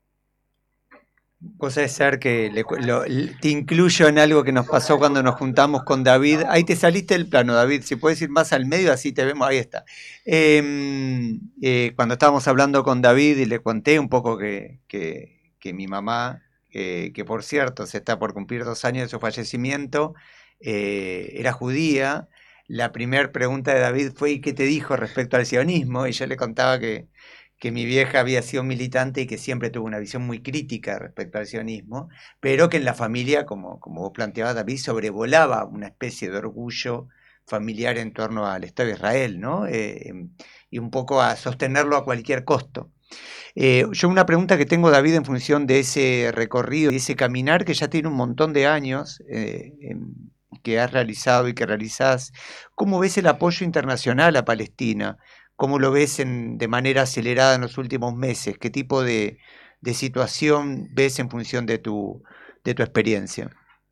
Cosa de ser que le, lo, te incluyo en algo que nos pasó cuando nos juntamos con David. Ahí te saliste del plano, David. Si puedes ir más al medio, así te vemos. Ahí está. Eh, eh, cuando estábamos hablando con David y le conté un poco que, que, que mi mamá, eh, que por cierto se está por cumplir dos años de su fallecimiento, eh, era judía. La primera pregunta de David fue: ¿y qué te dijo respecto al sionismo? Y yo le contaba que que mi vieja había sido militante y que siempre tuvo una visión muy crítica respecto al sionismo, pero que en la familia, como, como vos planteabas, David, sobrevolaba una especie de orgullo familiar en torno al Estado de Israel, ¿no? Eh, y un poco a sostenerlo a cualquier costo. Eh, yo una pregunta que tengo, David, en función de ese recorrido, de ese caminar que ya tiene un montón de años, eh, en, que has realizado y que realizás, ¿cómo ves el apoyo internacional a Palestina? ¿Cómo lo ves en, de manera acelerada en los últimos meses? ¿Qué tipo de, de situación ves en función de tu, de tu experiencia?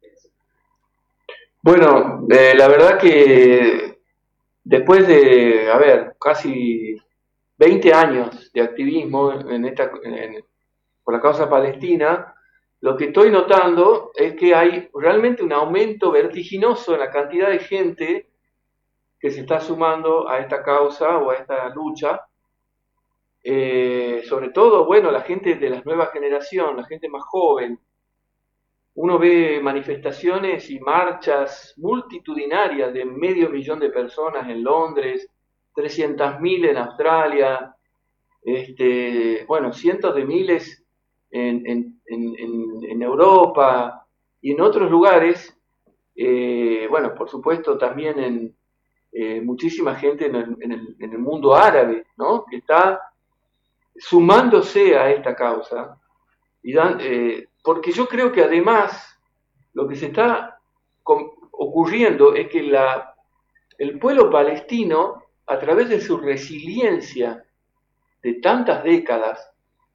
Bueno, eh, la verdad que después de, a ver, casi veinte años de activismo en esta, en, por la causa palestina, lo que estoy notando es que hay realmente un aumento vertiginoso en la cantidad de gente que se está sumando a esta causa o a esta lucha. Eh, sobre todo, bueno, la gente de la nueva generación, la gente más joven. Uno ve manifestaciones y marchas multitudinarias de medio millón de personas en Londres, trescientas mil en Australia, este, bueno, cientos de miles en, en, en, en Europa y en otros lugares, eh, bueno, por supuesto también en eh, muchísima gente en el, en, el, en el mundo árabe, ¿no? Que está sumándose a esta causa, y dan, eh, porque yo creo que además lo que se está con, ocurriendo es que la, el pueblo palestino, a través de su resiliencia de tantas décadas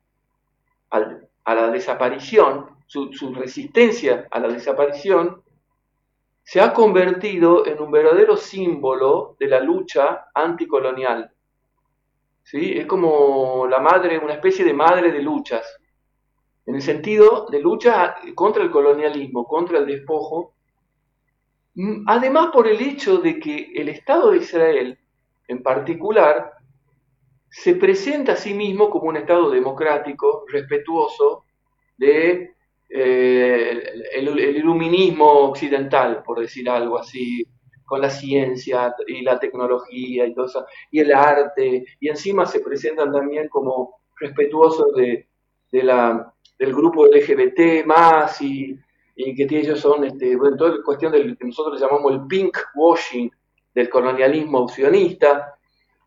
al, a la desaparición, su, su resistencia a la desaparición, se ha convertido en un verdadero símbolo de la lucha anticolonial. ¿Sí? Es como la madre, una especie de madre de luchas, en el sentido de lucha contra el colonialismo, contra el despojo, además por el hecho de que el Estado de Israel, en particular, se presenta a sí mismo como un Estado democrático, respetuoso de eh, el, el iluminismo occidental, por decir algo así, con la ciencia y la tecnología y todo eso, y el arte, y encima se presentan también como respetuosos de, de la, del grupo L G B T más, y, y que ellos son, este, bueno, toda la cuestión del que nosotros llamamos el pink washing del colonialismo sionista.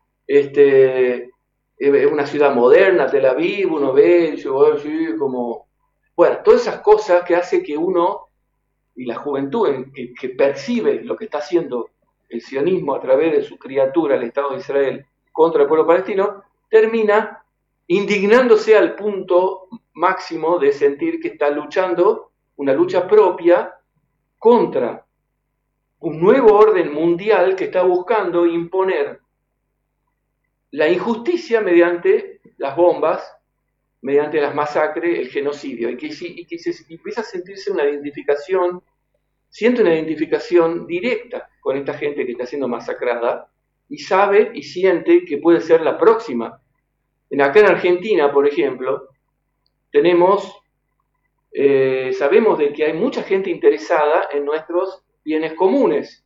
Este, es una ciudad moderna, Tel Aviv, uno ve, yo, yo, como, bueno, todas esas cosas que hace que uno, y la juventud que, que percibe lo que está haciendo el sionismo a través de su criatura, el Estado de Israel, contra el pueblo palestino, termina indignándose al punto máximo de sentir que está luchando una lucha propia contra un nuevo orden mundial que está buscando imponer la injusticia mediante las bombas, mediante las masacres, el genocidio, y que, y que se empieza a sentirse una identificación, siente una identificación directa con esta gente que está siendo masacrada, y sabe y siente que puede ser la próxima. En, acá en Argentina, por ejemplo, tenemos, eh, sabemos de que hay mucha gente interesada en nuestros bienes comunes,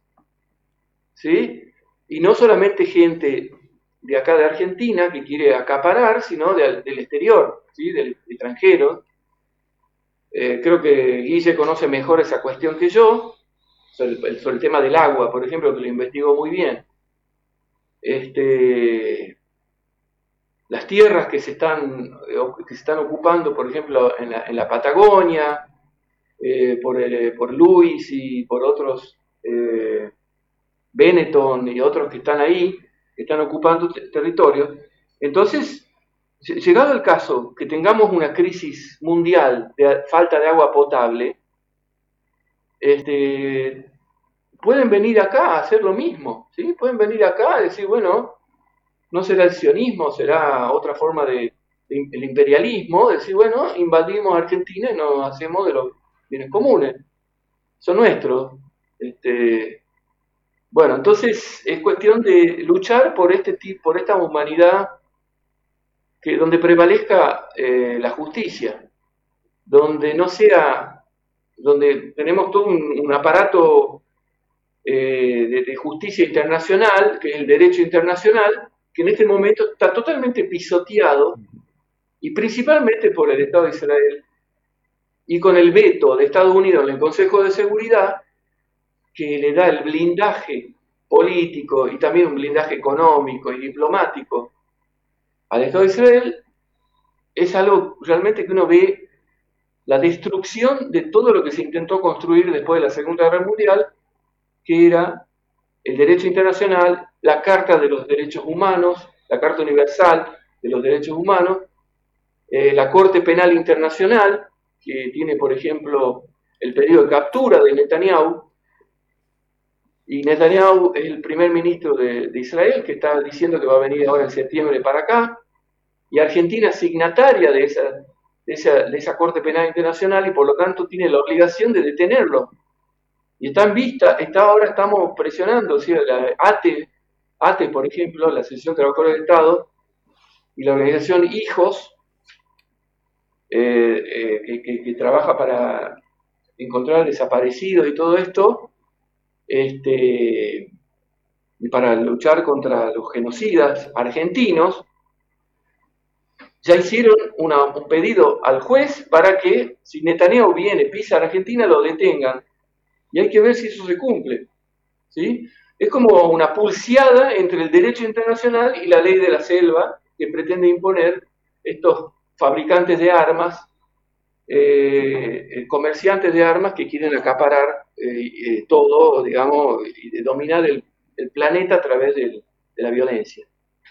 ¿sí? Y no solamente gente de acá de Argentina que quiere acaparar, sino de, del exterior, ¿sí? Del extranjero. Eh, creo que Guille conoce mejor esa cuestión que yo, sobre el, sobre el tema del agua, por ejemplo, que lo investigó muy bien. Este, las tierras que se están, que se están ocupando, por ejemplo, en la, en la Patagonia, eh, por, el, por Luis y por otros, eh, Benetton y otros que están ahí, que están ocupando territorios. Entonces, llegado el caso que tengamos una crisis mundial de falta de agua potable, este, pueden venir acá a hacer lo mismo, ¿sí? Pueden venir acá a decir, bueno, no será el sionismo, será otra forma de, de el imperialismo, decir, bueno, invadimos Argentina y nos hacemos de los bienes comunes, son nuestros. Este, bueno, entonces es cuestión de luchar por este tipo, por esta humanidad que donde prevalezca eh, la justicia, donde no sea, donde tenemos todo un, un aparato eh, de, de justicia internacional, que es el derecho internacional, que en este momento está totalmente pisoteado, y principalmente por el Estado de Israel, y con el veto de Estados Unidos en el Consejo de Seguridad, que le da el blindaje político y también un blindaje económico y diplomático al Estado de Israel, es algo realmente que uno ve la destrucción de todo lo que se intentó construir después de la Segunda Guerra Mundial, que era el derecho internacional, la Carta de los Derechos Humanos, la Carta Universal de los Derechos Humanos, eh, la Corte Penal Internacional, que tiene, por ejemplo, el pedido de captura de Netanyahu, y Netanyahu es el primer ministro de, de Israel, que está diciendo que va a venir ahora en septiembre para acá, y Argentina es signataria de esa, de, esa, de esa Corte Penal Internacional, y por lo tanto tiene la obligación de detenerlo. Y está en vista, está, ahora estamos presionando, ¿sí? La ATE, ATE, por ejemplo, la Asociación de Trabajadores del Estado, y la organización Hijos, eh, eh, que, que, que trabaja para encontrar desaparecidos y todo esto, este, para luchar contra los genocidas argentinos, ya hicieron una, un pedido al juez para que, si Netanyahu viene, pisa a Argentina, lo detengan. Y hay que ver si eso se cumple, ¿sí? Es como una pulseada entre el derecho internacional y la ley de la selva que pretende imponer estos fabricantes de armas, eh, comerciantes de armas que quieren acaparar eh, eh, todo, digamos, y de dominar el, el planeta a través del, de la violencia.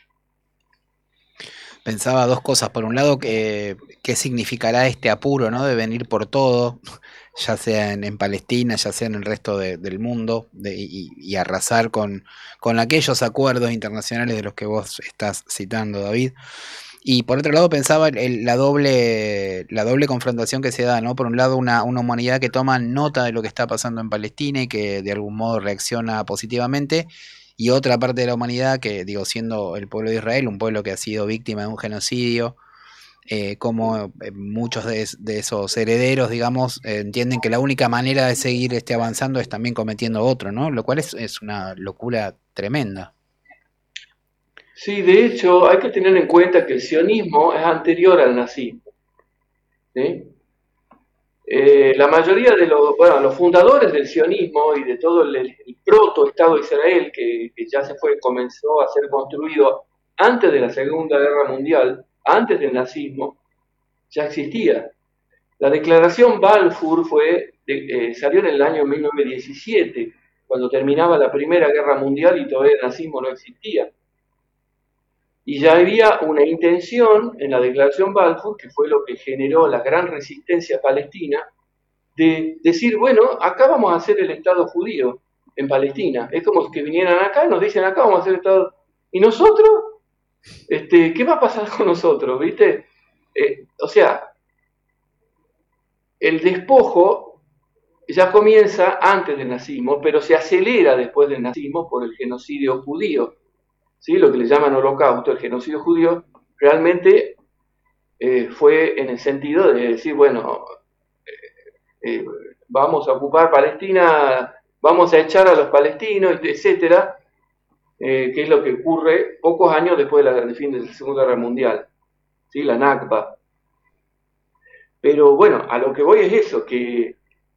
Pensaba dos cosas. Por un lado, que, qué significará este apuro, ¿no? De venir por todo, ya sea en, en Palestina, ya sea en el resto de, del mundo, de, y, y arrasar con, con aquellos acuerdos internacionales de los que vos estás citando, David. Y por otro lado pensaba el, la doble la doble confrontación que se da, ¿no? Por un lado una, una humanidad que toma nota de lo que está pasando en Palestina y que de algún modo reacciona positivamente, y otra parte de la humanidad que, digo, siendo el pueblo de Israel, un pueblo que ha sido víctima de un genocidio, eh, como eh, muchos de, de esos herederos, digamos, eh, entienden que la única manera de seguir este, avanzando es también cometiendo otro, ¿no? Lo cual es, es una locura tremenda. Sí, de hecho, hay que tener en cuenta que el sionismo es anterior al nazismo, ¿sí? Eh, la mayoría de los, bueno, los fundadores del sionismo y de todo el, el proto-Estado de Israel, que, que ya se fue, comenzó a ser construido antes de la Segunda Guerra Mundial, antes del nazismo, ya existía. La declaración Balfour fue, de, eh, salió en el año mil novecientos diecisiete, cuando terminaba la Primera Guerra Mundial y todavía el nazismo no existía. Y ya había una intención en la declaración Balfour, que fue lo que generó la gran resistencia palestina, de decir, bueno, acá vamos a hacer el Estado judío en Palestina. Es como que vinieran acá y nos dicen, acá vamos a hacer el Estado. ¿Y nosotros? Este, ¿qué va a pasar con nosotros? ¿Viste? Eh, o sea, el despojo ya comienza antes del nazismo, pero se acelera después del nazismo por el genocidio judío. ¿Sí? Lo que le llaman holocausto, el genocidio judío, realmente eh, fue en el sentido de decir, bueno, eh, eh, vamos a ocupar Palestina, vamos a echar a los palestinos, etcétera, eh, que es lo que ocurre pocos años después de la, del fin de la Segunda Guerra Mundial, ¿sí? La Nakba. Pero bueno, a lo que voy es eso, que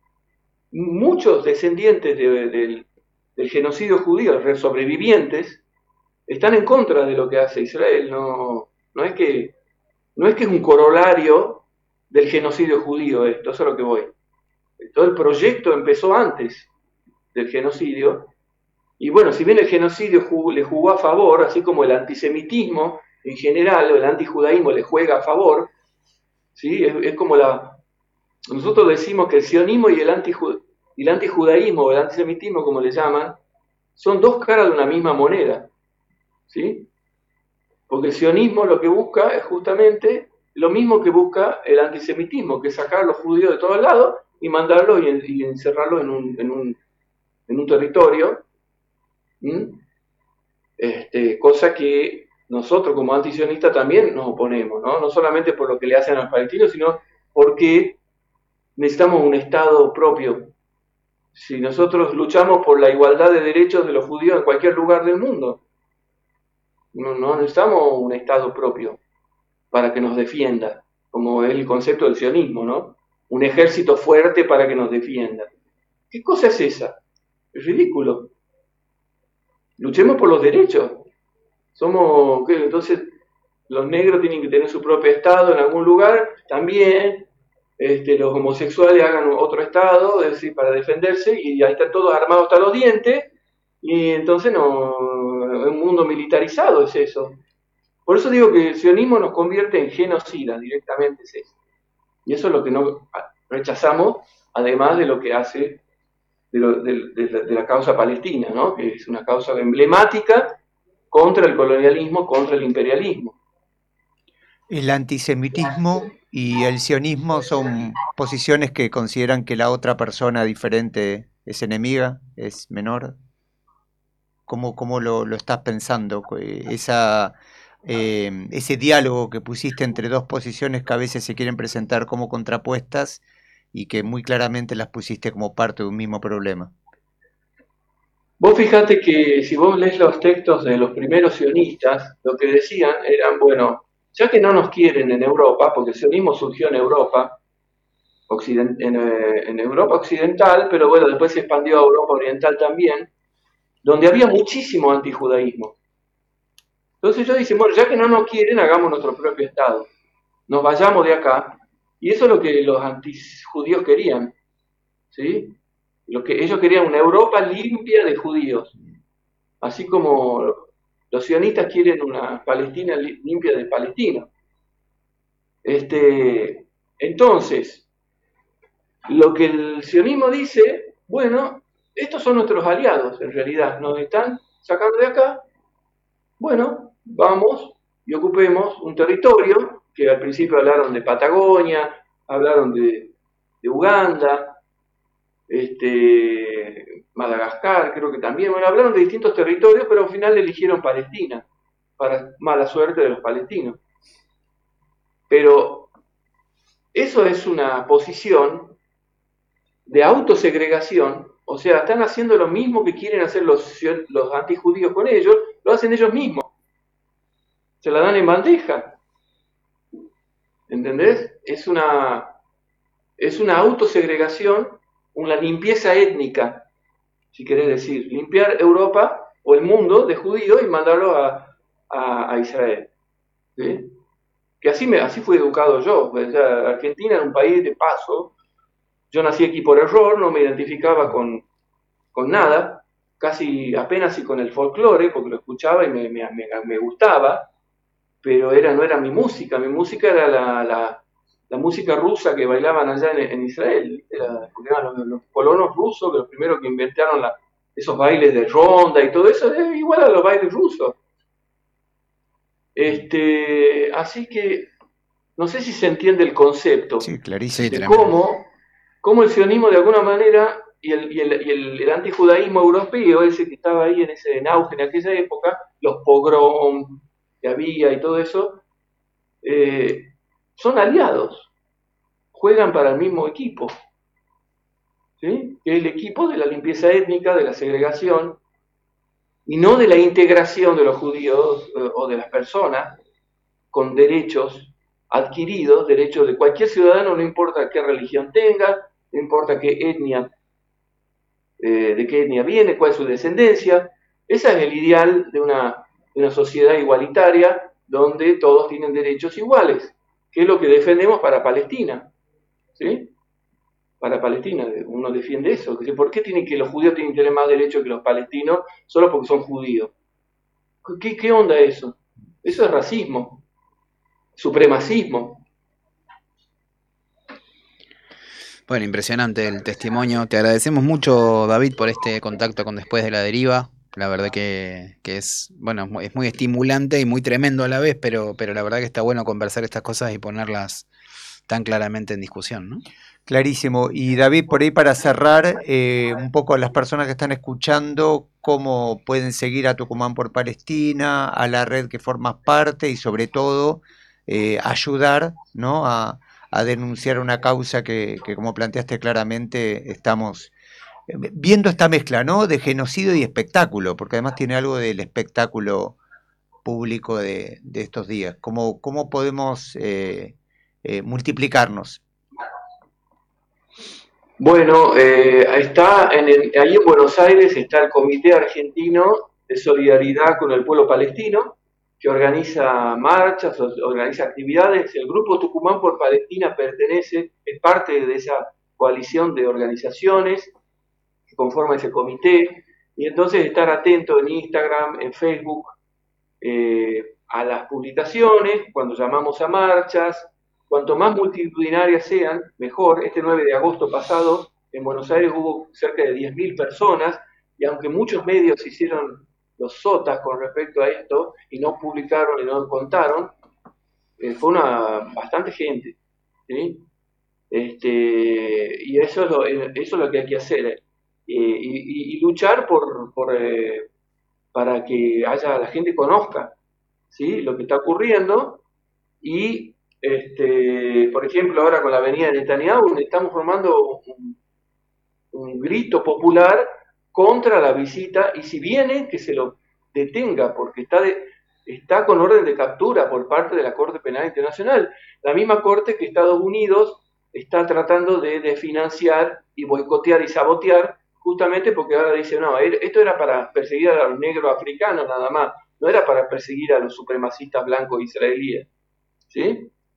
muchos descendientes de, de, del, del genocidio judío, sobrevivientes, están en contra de lo que hace Israel. No, no, es que, no es que es un corolario del genocidio judío esto, eso es a lo que voy. Todo el proyecto empezó antes del genocidio, y bueno, si bien el genocidio jugó, le jugó a favor, así como el antisemitismo en general, o el antijudaísmo le juega a favor, ¿sí? es, es como la... Nosotros decimos que el sionismo y el, antiju, y el antijudaísmo, o el antisemitismo, como le llaman, son dos caras de una misma moneda. ¿Sí? Porque el sionismo lo que busca es justamente lo mismo que busca el antisemitismo, que es sacar a los judíos de todos lados y mandarlos y, y encerrarlos en un, en un, en un territorio, ¿Mm? este, cosa que nosotros como antisionistas también nos oponemos, ¿no? No solamente por lo que le hacen a los palestinos, sino porque necesitamos un Estado propio. Si nosotros luchamos por la igualdad de derechos de los judíos en cualquier lugar del mundo, No, no necesitamos un Estado propio para que nos defienda, como es el concepto del sionismo, ¿no? Un ejército fuerte para que nos defienda. ¿Qué cosa es esa? Es ridículo. Luchemos por los derechos. Somos, ¿qué? Entonces, los negros tienen que tener su propio Estado en algún lugar, también este, los homosexuales hagan otro Estado, es decir, para defenderse, y ahí están todos armados hasta los dientes, y entonces no, un mundo militarizado es eso. Por eso digo que el sionismo nos convierte en genocidas directamente, es eso. Y eso es lo que no rechazamos, además de lo que hace de, lo, de, de, de la causa palestina, ¿no? Que es una causa emblemática contra el colonialismo, contra el imperialismo. El antisemitismo y el sionismo son posiciones que consideran que la otra persona diferente es enemiga, es menor. ¿Cómo, cómo lo, lo estás pensando? Esa, eh, ese diálogo que pusiste entre dos posiciones que a veces se quieren presentar como contrapuestas y que muy claramente las pusiste como parte de un mismo problema. Vos fijate que si vos lees los textos de los primeros sionistas, lo que decían eran, bueno, ya que no nos quieren en Europa, porque el sionismo surgió en Europa, occident- en, eh, en Europa occidental, pero bueno, después se expandió a Europa oriental también, donde había muchísimo antijudaísmo. Entonces ellos dicen, bueno, ya que no nos quieren, hagamos nuestro propio Estado. nos vayamos de acá. Y eso es lo que los antijudíos querían, ¿sí? Lo que ellos querían una Europa limpia de judíos, así como los sionistas quieren una Palestina limpia de palestinos. Este, entonces, lo que el sionismo dice, bueno, estos son nuestros aliados, en realidad, nos están sacando de acá, bueno, vamos y ocupemos un territorio, que al principio hablaron de Patagonia, hablaron de, de Uganda, este, Madagascar, creo que también, bueno, hablaron de distintos territorios, pero al final eligieron Palestina, para mala suerte de los palestinos. Pero eso es una posición de autosegregación, o sea, están haciendo lo mismo que quieren hacer los, los antijudíos con ellos, lo hacen ellos mismos. Se la dan en bandeja. ¿Entendés? Es una, es una autosegregación, una limpieza étnica, si querés decir, limpiar Europa o el mundo de judíos y mandarlo a, a, a Israel. ¿Sí? Que así, me, así fui educado yo. O sea, Argentina era un país de paso. Yo nací aquí por error, no me identificaba con, con nada, casi apenas y con el folclore, porque lo escuchaba y me, me, me, me gustaba, pero era, no era mi música, mi música era la, la, la música rusa que bailaban allá en, en Israel, era, eran los, los colonos rusos, que los primeros que inventaron la, esos bailes de ronda y todo eso, es igual a los bailes rusos. Este, así que no sé si se entiende el concepto, sí, clarísimo, de cómo, cómo el sionismo de alguna manera y el, y, el, y el, el antijudaísmo europeo, ese que estaba ahí en ese en auge en aquella época, los pogrom que había y todo eso, eh, son aliados, juegan para el mismo equipo, ¿sí? Que es el equipo de la limpieza étnica, de la segregación, y no de la integración de los judíos eh, o de las personas con derechos adquiridos, derechos de cualquier ciudadano, no importa qué religión tenga, no importa qué etnia, eh, de qué etnia viene, cuál es su descendencia. Ese es el ideal de una, de una sociedad igualitaria donde todos tienen derechos iguales, que es lo que defendemos para Palestina, ¿sí? Para Palestina, uno defiende eso. ¿Por qué tienen que los judíos tienen que tener más derechos que los palestinos solo porque son judíos? ¿Qué, qué onda eso? Eso es racismo, supremacismo. Bueno, impresionante el testimonio. Te agradecemos mucho, David, por este contacto con Después de la Deriva. La verdad que, que es, bueno, es muy estimulante y muy tremendo a la vez, pero, pero la verdad que está bueno conversar estas cosas y ponerlas tan claramente en discusión, ¿no? Clarísimo. Y David, por ahí para cerrar, eh, un poco a las personas que están escuchando, cómo pueden seguir a Tucumán por Palestina, a la red que formas parte y sobre todo eh, ayudar, ¿no? a, a denunciar una causa que, que, como planteaste claramente, estamos viendo esta mezcla, ¿no? De genocidio y espectáculo, porque además tiene algo del espectáculo público de, de estos días. ¿Cómo, cómo podemos eh, eh, multiplicarnos? Bueno, eh, está en el, ahí en Buenos Aires está el Comité Argentino de Solidaridad con el Pueblo Palestino, que organiza marchas, organiza actividades. El Grupo Tucumán por Palestina pertenece, es parte de esa coalición de organizaciones que conforma ese comité, y entonces estar atento en Instagram, en Facebook, eh, a las publicaciones, cuando llamamos a marchas. Cuanto más multitudinarias sean, mejor. Este nueve de agosto pasado, en Buenos Aires hubo cerca de diez mil personas, y aunque muchos medios hicieron los sotas con respecto a esto, y no publicaron y no contaron, eh, fue una bastante gente, ¿sí? Este, y eso es, lo, eso es lo que hay que hacer, eh, y, y, y luchar por, por, eh, para que haya, la gente conozca, ¿sí? Lo que está ocurriendo, y Este, por ejemplo, ahora con la avenida de Netanyahu estamos formando un, un grito popular contra la visita, y si viene, que se lo detenga, porque está, de, está con orden de captura por parte de la Corte Penal Internacional, la misma Corte que Estados Unidos está tratando de, de financiar y boicotear y sabotear, justamente porque ahora dice, no, esto era para perseguir a los negros africanos nada más, no era para perseguir a los supremacistas blancos israelíes, ¿sí?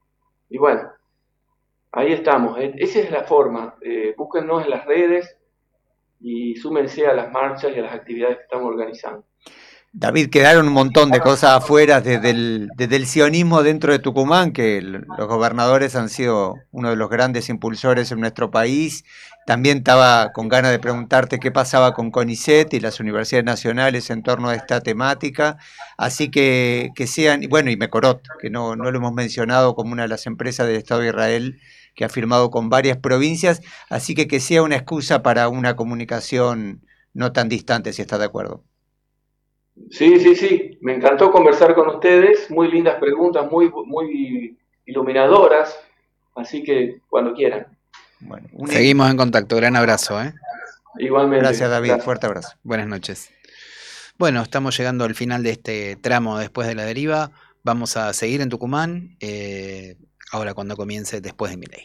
y bueno, ahí estamos. Esa es la forma. Eh, búsquennos en las redes y súmense a las marchas y a las actividades que estamos organizando. David, quedaron un montón de cosas afuera desde el, desde el sionismo dentro de Tucumán, que el, los gobernadores han sido uno de los grandes impulsores en nuestro país. También estaba con ganas de preguntarte qué pasaba con CONICET y las universidades nacionales en torno a esta temática. Así que, que sean, bueno, y Mecorot, que no, no lo hemos mencionado como una de las empresas del Estado de Israel que ha firmado con varias provincias, así que que sea una excusa para una comunicación no tan distante, si estás de acuerdo. Sí, sí, sí, me encantó conversar con ustedes, muy lindas preguntas, muy, muy iluminadoras, así que cuando quieran. Bueno, un... Seguimos en contacto, gran abrazo, ¿eh? Igualmente. Gracias, David, gracias. Fuerte abrazo. Buenas noches. Bueno, estamos llegando al final de este tramo después de la deriva, vamos a seguir en Tucumán, eh, ahora cuando comience Después de Milei.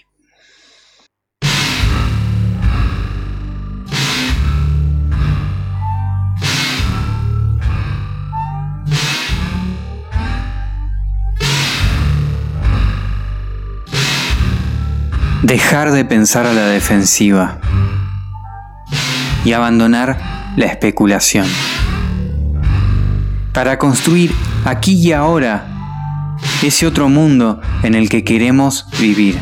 Dejar de pensar a la defensiva y abandonar la especulación para construir aquí y ahora ese otro mundo en el que queremos vivir.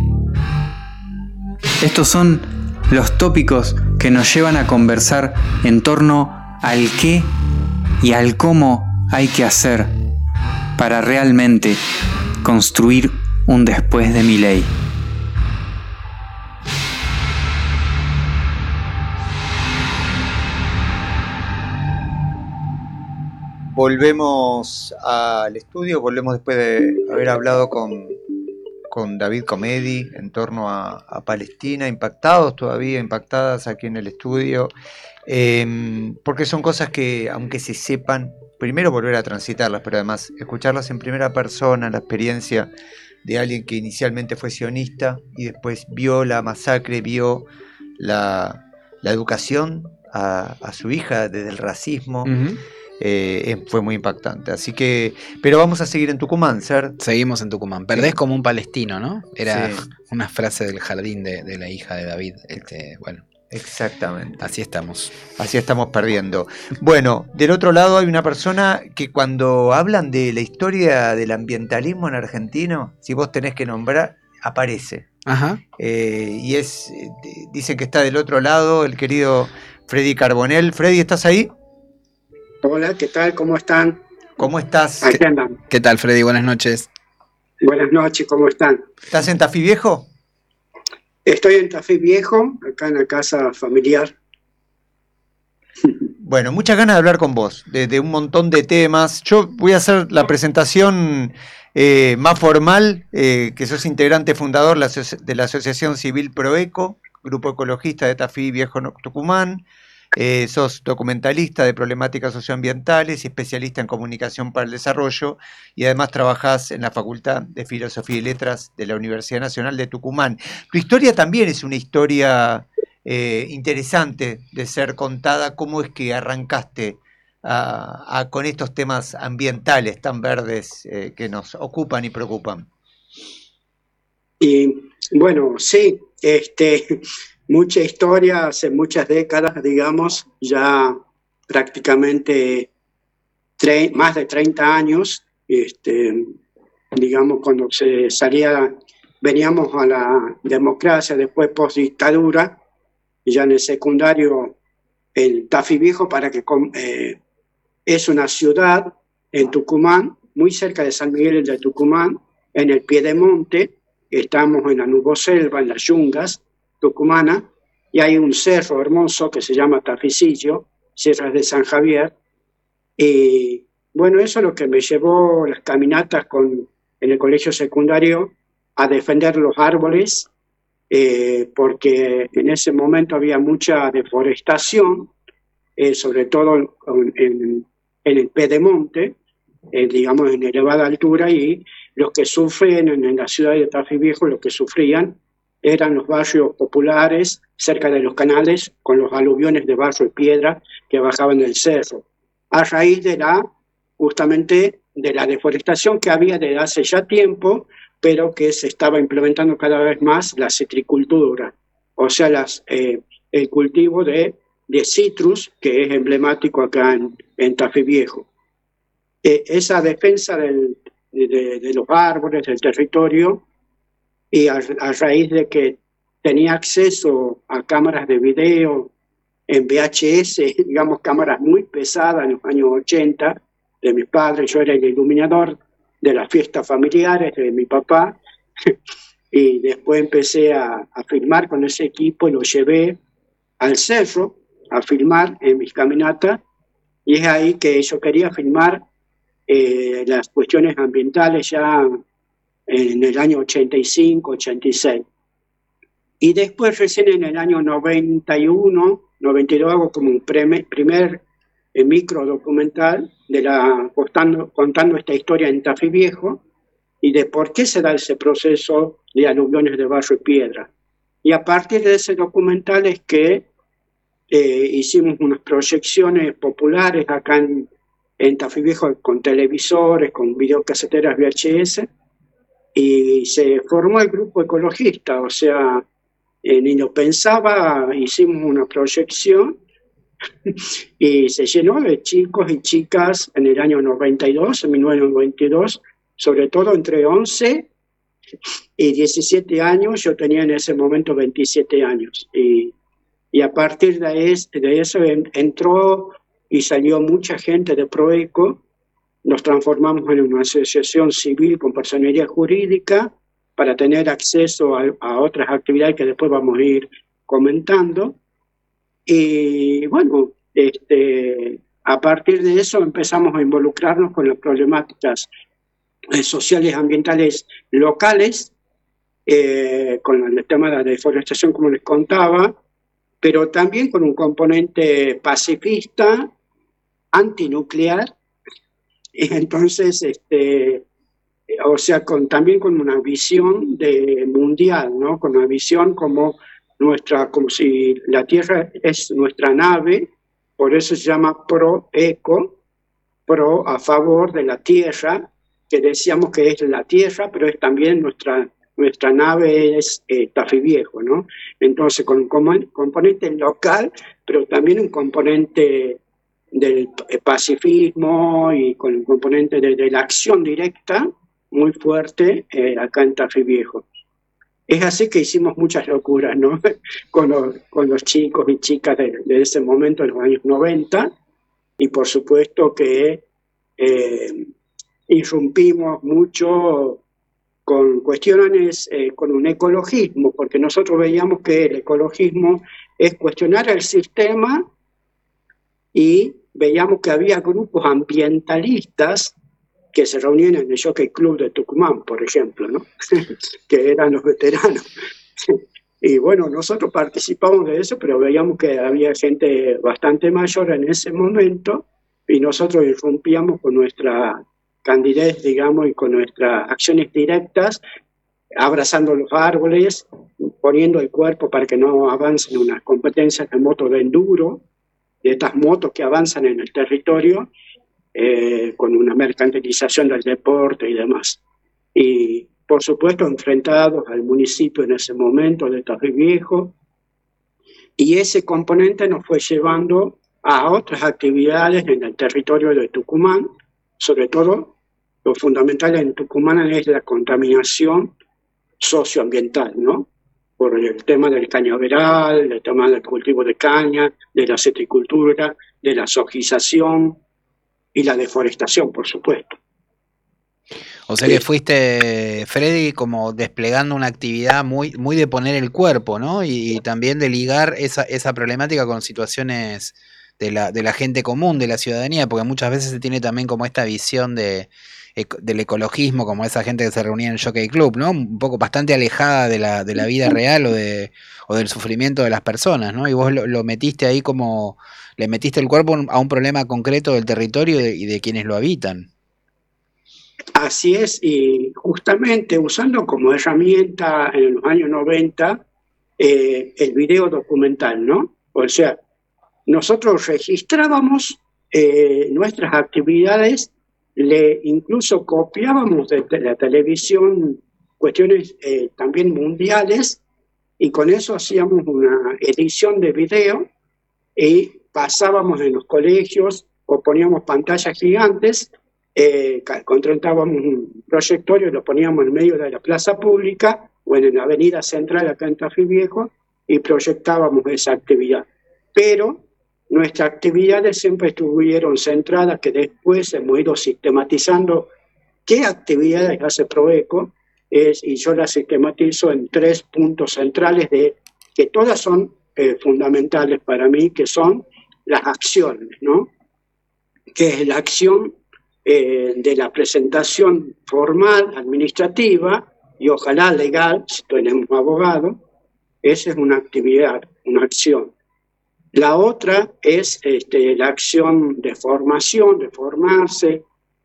Estos son los tópicos que nos llevan a conversar en torno al qué y al cómo hay que hacer para realmente construir un después de Milei. Volvemos al estudio, volvemos después de haber hablado con, con David Comedi en torno a, a Palestina, impactados todavía, impactadas aquí en el estudio, eh, porque son cosas que, aunque se sepan, primero volver a transitarlas, pero además escucharlas en primera persona, la experiencia de alguien que inicialmente fue sionista y después vio la masacre, vio la, la educación a, a su hija desde el racismo. Uh-huh. Eh, fue muy impactante, así que, pero vamos a seguir en Tucumán, ¿ser? Seguimos en Tucumán, perdés sí. Como un palestino, ¿no? Era sí. Una frase del jardín de, de la hija de David, este, bueno. Exactamente. Así estamos. Así estamos perdiendo. Bueno, del otro lado hay una persona que cuando hablan de la historia del ambientalismo en argentino, si vos tenés que nombrar, aparece. Ajá. Eh, y es, dicen que está del otro lado el querido Freddy Carbonell. Freddy, ¿estás ahí? Hola, ¿qué tal? ¿Cómo están? ¿Cómo estás? Aquí andan. ¿Qué tal, Freddy? Buenas noches. Buenas noches, ¿cómo están? ¿Estás en Tafí Viejo? Estoy en Tafí Viejo, acá en la casa familiar. Bueno, muchas ganas de hablar con vos, de, de un montón de temas. Yo voy a hacer la presentación eh, más formal, eh, que sos integrante fundador de la Asociación Civil Proeco, Grupo Ecologista de Tafí Viejo Tucumán. Eh, sos documentalista de problemáticas socioambientales y especialista en comunicación para el desarrollo y además trabajás en la Facultad de Filosofía y Letras de la Universidad Nacional de Tucumán. Tu historia también es una historia eh, interesante de ser contada. ¿Cómo es que arrancaste a, a, con estos temas ambientales tan verdes eh, que nos ocupan y preocupan? Y bueno, sí, este... mucha historia, hace muchas décadas, digamos, ya prácticamente tre- más de treinta años, este, digamos, cuando se salía, veníamos a la democracia, después post-dictadura, ya en el secundario, en Tafí Viejo, para que eh, es una ciudad en Tucumán, muy cerca de San Miguel de Tucumán, en el Piedemonte, estamos en la nuboselva, en las yungas tucumana, y hay un cerro hermoso que se llama Taficillo, Sierras de San Javier, y bueno, eso es lo que me llevó las caminatas con, en el colegio secundario a defender los árboles, eh, porque en ese momento había mucha deforestación, eh, sobre todo en, en, en el Pedemonte, eh, digamos en elevada altura, y los que sufren en, en la ciudad de Tafí Viejo, los que sufrían, eran los barrios populares cerca de los canales con los aluviones de barro y piedra que bajaban del cerro, a raíz de la, justamente de la deforestación que había desde hace ya tiempo pero que se estaba implementando cada vez más la citricultura, o sea, las, eh, el cultivo de, de citrus, que es emblemático acá en, en Tafí Viejo. Eh, esa defensa del, de, de los árboles, del territorio, y a, a raíz de que tenía acceso a cámaras de video en V H S, digamos cámaras muy pesadas en los años ochenta, de mis padres, yo era el iluminador de las fiestas familiares de mi papá, y después empecé a, a filmar con ese equipo y lo llevé al cerro a filmar en mis caminatas, y es ahí que yo quería filmar eh, las cuestiones ambientales ya en el año ochenta y cinco, ochenta y seis. Y después recién en el año noventa y uno, noventa y dos hago como un primer, primer eh, micro documental de la, contando, contando esta historia en Tafí Viejo y de por qué se da ese proceso de aluviones de barro y piedra. Y a partir de ese documental es que eh, hicimos unas proyecciones populares acá en, en Tafí Viejo con televisores, con videocaseteras V H S, y se formó el grupo ecologista, o sea, eh, ni lo pensaba, hicimos una proyección y se llenó de chicos y chicas en el año noventa y dos, en mil novecientos noventa y dos, sobre todo entre once y diecisiete años, yo tenía en ese momento veintisiete años, y, y a partir de, es, de eso en, entró y salió mucha gente de Proeco. Nos transformamos en una asociación civil con personería jurídica para tener acceso a, a otras actividades que después vamos a ir comentando. Y bueno, este, a partir de eso empezamos a involucrarnos con las problemáticas eh, sociales ambientales locales, eh, con el tema de la deforestación, como les contaba, pero también con un componente pacifista, antinuclear. Entonces, este, o sea, con, también con una visión de mundial, ¿no? Con una visión como nuestra, como si la Tierra es nuestra nave, por eso se llama pro-eco, pro a favor de la Tierra, que decíamos que es la Tierra, pero es también nuestra, nuestra nave es eh, Tafí Viejo, ¿no? Entonces, con un componente local, pero también un componente del pacifismo y con el componente de, de la acción directa muy fuerte eh, acá en Tafí Viejo. Es así que hicimos muchas locuras, ¿no? con, los, con los chicos y chicas de, de ese momento, en los años noventa, y por supuesto que eh, irrumpimos mucho con cuestiones, eh, con un ecologismo, porque nosotros veíamos que el ecologismo es cuestionar el sistema, y veíamos que había grupos ambientalistas que se reunían en el Jockey Club de Tucumán, por ejemplo, ¿no? que eran los veteranos. Y bueno, nosotros participamos de eso, pero veíamos que había gente bastante mayor en ese momento, y nosotros irrumpíamos con nuestra candidez, digamos, y con nuestras acciones directas, abrazando los árboles, poniendo el cuerpo para que no avancen unas competencias de moto de enduro, de estas motos que avanzan en el territorio, eh, con una mercantilización del deporte y demás. Y, por supuesto, enfrentados al municipio en ese momento de Tafí Viejo, y ese componente nos fue llevando a otras actividades en el territorio de Tucumán. Sobre todo, lo fundamental en Tucumán es la contaminación socioambiental, ¿no? Por el tema del cañaveral, el tema del cultivo de caña, de la citricultura, de la sojización y la deforestación, por supuesto. O sea que fuiste, Freddy, como desplegando una actividad muy, muy de poner el cuerpo, ¿no? Y, y también de ligar esa, esa problemática con situaciones de la, de la gente común, de la ciudadanía, porque muchas veces se tiene también como esta visión de... del ecologismo, como esa gente que se reunía en el Jockey Club, ¿no? Un poco bastante alejada de la, de la vida real o, de, o del sufrimiento de las personas, ¿no? Y vos lo, lo metiste ahí como, le metiste el cuerpo a un problema concreto del territorio y de, y de quienes lo habitan. Así es, y justamente usando como herramienta en los años noventa eh, el video documental, ¿no? O sea, nosotros registrábamos eh, nuestras actividades, le incluso copiábamos de, de la televisión cuestiones eh, también mundiales, y con eso hacíamos una edición de video y pasábamos en los colegios o poníamos pantallas gigantes, eh, contratábamos un proyectorio y lo poníamos en medio de la plaza pública o en la avenida central acá en Tafí Viejo y proyectábamos esa actividad. Pero nuestras actividades siempre estuvieron centradas, que después hemos ido sistematizando qué actividades hace Proeco, es, y yo las sistematizo en tres puntos centrales de que todas son eh, fundamentales para mí, que son las acciones, ¿no? Que es la acción eh, de la presentación formal, administrativa y ojalá legal, si tenemos abogado. Esa es una actividad, una acción. La otra es este, la acción de formación, de formarse,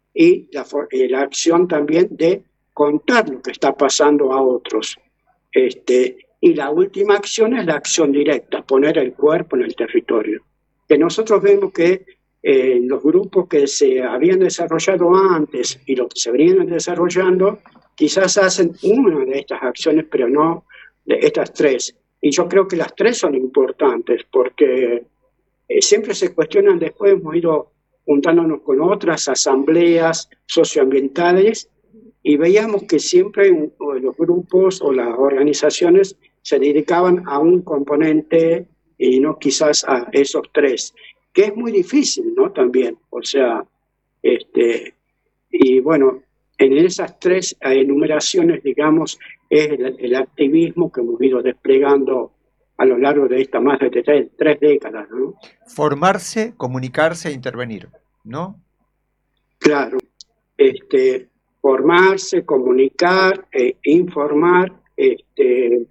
y la, la acción también de contar lo que está pasando a otros. Este, y la última acción es la acción directa, poner el cuerpo en el territorio. Que nosotros vemos que eh, los grupos que se habían desarrollado antes y los que se venían desarrollando, quizás hacen una de estas acciones, pero no de estas tres. Y yo creo que las tres son importantes, porque eh, siempre se cuestionan, después hemos ido juntándonos con otras asambleas socioambientales, y veíamos que siempre los grupos o las organizaciones se dedicaban a un componente y no quizás a esos tres, que es muy difícil, ¿no? También, o sea, este, y bueno, en esas tres enumeraciones, digamos, es el, el activismo que hemos ido desplegando a lo largo de estas más de tres, tres décadas, ¿no? Formarse, comunicarse e intervenir, ¿no? Claro, este, formarse, comunicar, eh, informar, este,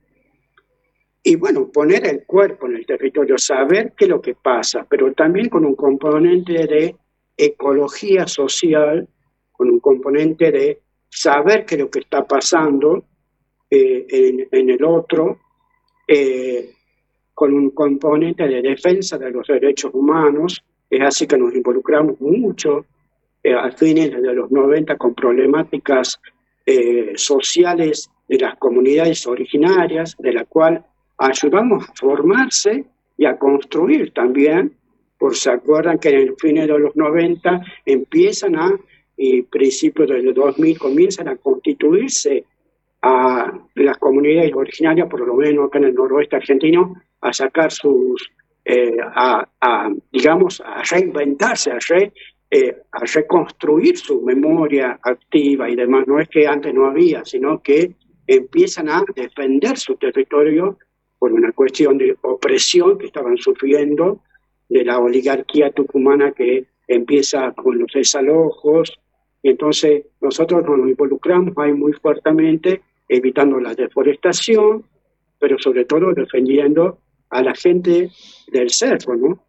y bueno, poner el cuerpo en el territorio, saber qué es lo que pasa, pero también con un componente de ecología social, con un componente de saber qué es lo que está pasando eh, en, en el otro, eh, con un componente de defensa de los derechos humanos. Es así que nos involucramos mucho eh, a fines de los noventa con problemáticas eh, sociales de las comunidades originarias, de la cual ayudamos a formarse y a construir también, por se acuerdan que en el fines de los noventa empiezan a, y principios del dos mil comienzan a constituirse a las comunidades originarias, por lo menos acá en el noroeste argentino, a sacar sus, eh, a, a, digamos, a reinventarse, a, re, eh, a reconstruir su memoria activa y demás. No es que antes no había, sino que empiezan a defender su territorio por una cuestión de opresión que estaban sufriendo de la oligarquía tucumana, que empieza con los desalojos, y entonces nosotros nos involucramos ahí muy fuertemente, evitando la deforestación, pero sobre todo defendiendo a la gente del cerro, ¿no?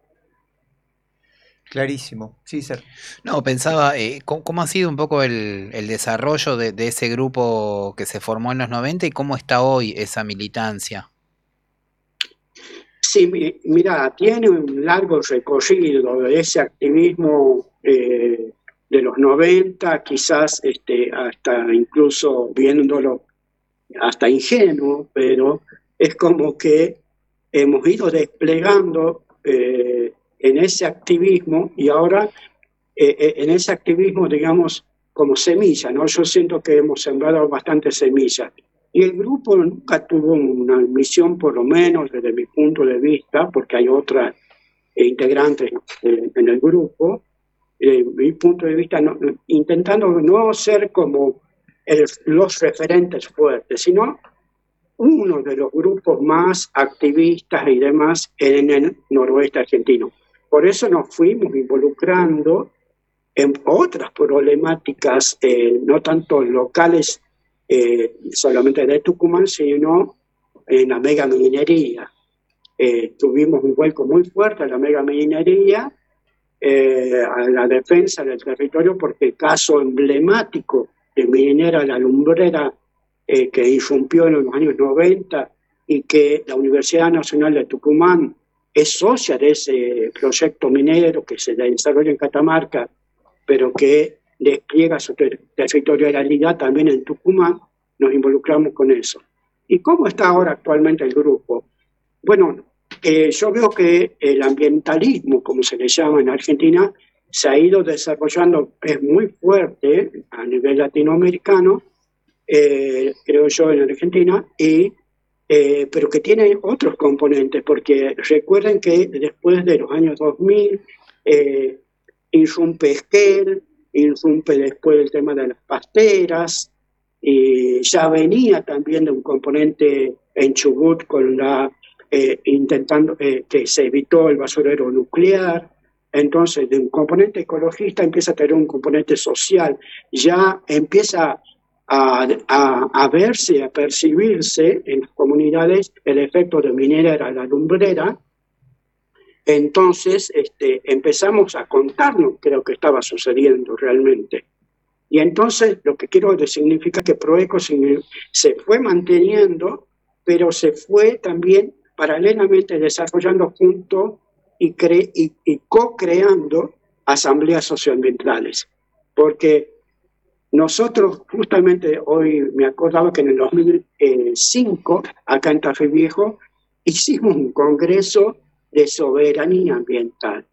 Clarísimo, sí, Ser. No, pensaba, eh, ¿cómo, ¿cómo ha sido un poco el, el desarrollo de, de ese grupo que se formó en los noventa y cómo está hoy esa militancia? Sí, mira, tiene un largo recorrido de ese activismo eh, de los noventa, quizás este, hasta incluso viéndolo hasta ingenuo, pero es como que hemos ido desplegando eh, en ese activismo, y ahora eh, en ese activismo, digamos, como semilla, ¿no? Yo siento que hemos sembrado bastantes semillas. Y el grupo nunca tuvo una misión, por lo menos desde mi punto de vista, porque hay otras eh, integrantes eh, en el grupo, eh, mi punto de vista, no, intentando no ser como el, los referentes fuertes, sino uno de los grupos más activistas y demás en el noroeste argentino. Por eso nos fuimos involucrando en otras problemáticas, eh, no tanto locales, eh, solamente de Tucumán, sino en la megaminería. Eh, tuvimos un vuelco muy fuerte a la megaminería, eh, a la defensa del territorio, porque el caso emblemático de minera La Lumbrera, eh, que irrumpió en los años noventa y que la Universidad Nacional de Tucumán es socia de ese proyecto minero que se desarrolla en Catamarca, pero que despliega su ter territorialidad también en Tucumán. nos involucramos con eso. ¿Y cómo está ahora actualmente el grupo? Bueno, eh, yo veo que el ambientalismo, como se le llama en Argentina, se ha ido desarrollando, es muy fuerte a nivel latinoamericano, eh, creo yo en Argentina, y, eh, pero que tiene otros componentes, porque recuerden que después de los años dos mil, eh, irrumpe Esquel, irrumpe después el tema de las pasteras, y ya venía también de un componente en Chubut con la eh, intentando eh, que se evitó el basurero nuclear. Entonces, de un componente ecologista empieza a tener un componente social, ya empieza a, a, a verse, a percibirse en las comunidades el efecto de minera a la lumbrera. Entonces, este, empezamos a contarnos qué es lo que estaba sucediendo realmente. Y entonces, lo que quiero decir significa que Proeco se fue manteniendo, pero se fue también paralelamente desarrollando junto y, cre y, y co-creando asambleas socioambientales. Porque nosotros, justamente hoy me acordaba que en el dos mil cinco, acá en Tafí Viejo, hicimos un congreso de soberanía ambiental.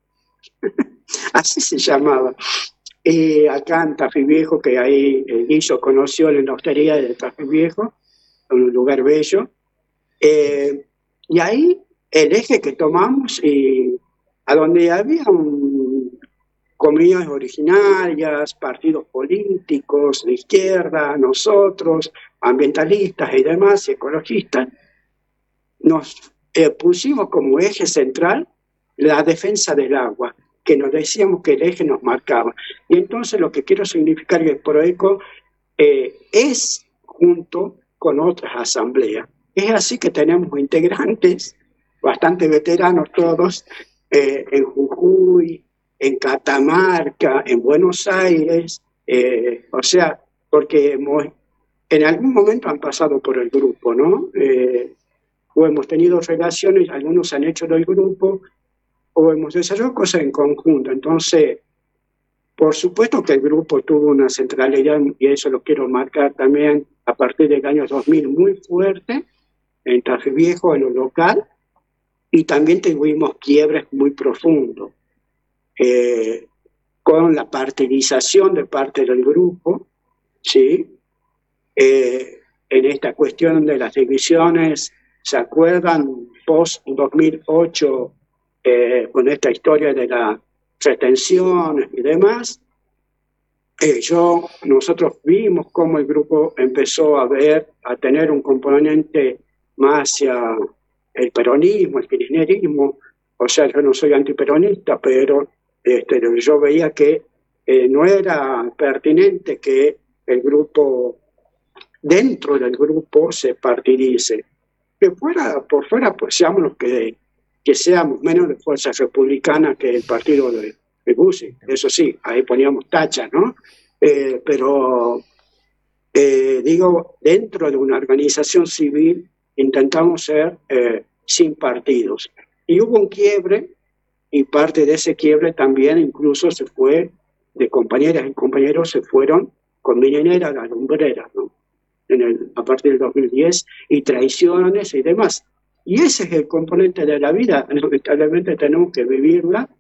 Así se llamaba. Eh, acá en Tafí Viejo, que ahí eh, Guillo conoció la hostería de Tafí Viejo, un lugar bello. Eh, y ahí el eje que tomamos, y a donde había un, comunidades originarias, partidos políticos de izquierda, nosotros, ambientalistas y demás, y ecologistas, nos eh, pusimos como eje central la defensa del agua, que nos decíamos que el eje nos marcaba. Y entonces lo que quiero significar es que Proeco eh, es junto con otras asambleas. Es así que tenemos integrantes, bastante veteranos todos, eh, en Jujuy, en Catamarca, en Buenos Aires, eh, o sea, porque hemos, en algún momento han pasado por el grupo, ¿no? Eh, o hemos tenido relaciones, algunos han hecho del grupo, o hemos desarrollado cosas en conjunto. Entonces, por supuesto que el grupo tuvo una centralidad, y eso lo quiero marcar también a partir del año dos mil, muy fuerte, en Tafí Viejo, en lo local, y también tuvimos quiebres muy profundos, eh, con la partidización de parte del grupo, ¿sí? Eh, en esta cuestión de las divisiones, ¿se acuerdan? Post dos mil ocho, eh, con esta historia de las retenciones y demás, eh, yo, nosotros vimos cómo el grupo empezó a ver, a tener un componente más hacia el peronismo, el kirchnerismo. O sea, yo no soy antiperonista, pero este, yo veía que eh, no era pertinente que el grupo, dentro del grupo, se partidice. Que fuera, por fuera, pues seamos los que, que seamos menos de fuerza republicana que el partido de, de Bussi. Eso sí, ahí poníamos tachas, ¿no? Eh, pero, eh, digo, dentro de una organización civil, intentamos ser eh, sin partidos. Y hubo un quiebre, y parte de ese quiebre también incluso se fue, de compañeras y compañeros se fueron con minera a la lumbrera, ¿no? En el, a partir del dos mil diez, y traiciones y demás. Y ese es el componente de la vida, lamentablemente tenemos que vivirla.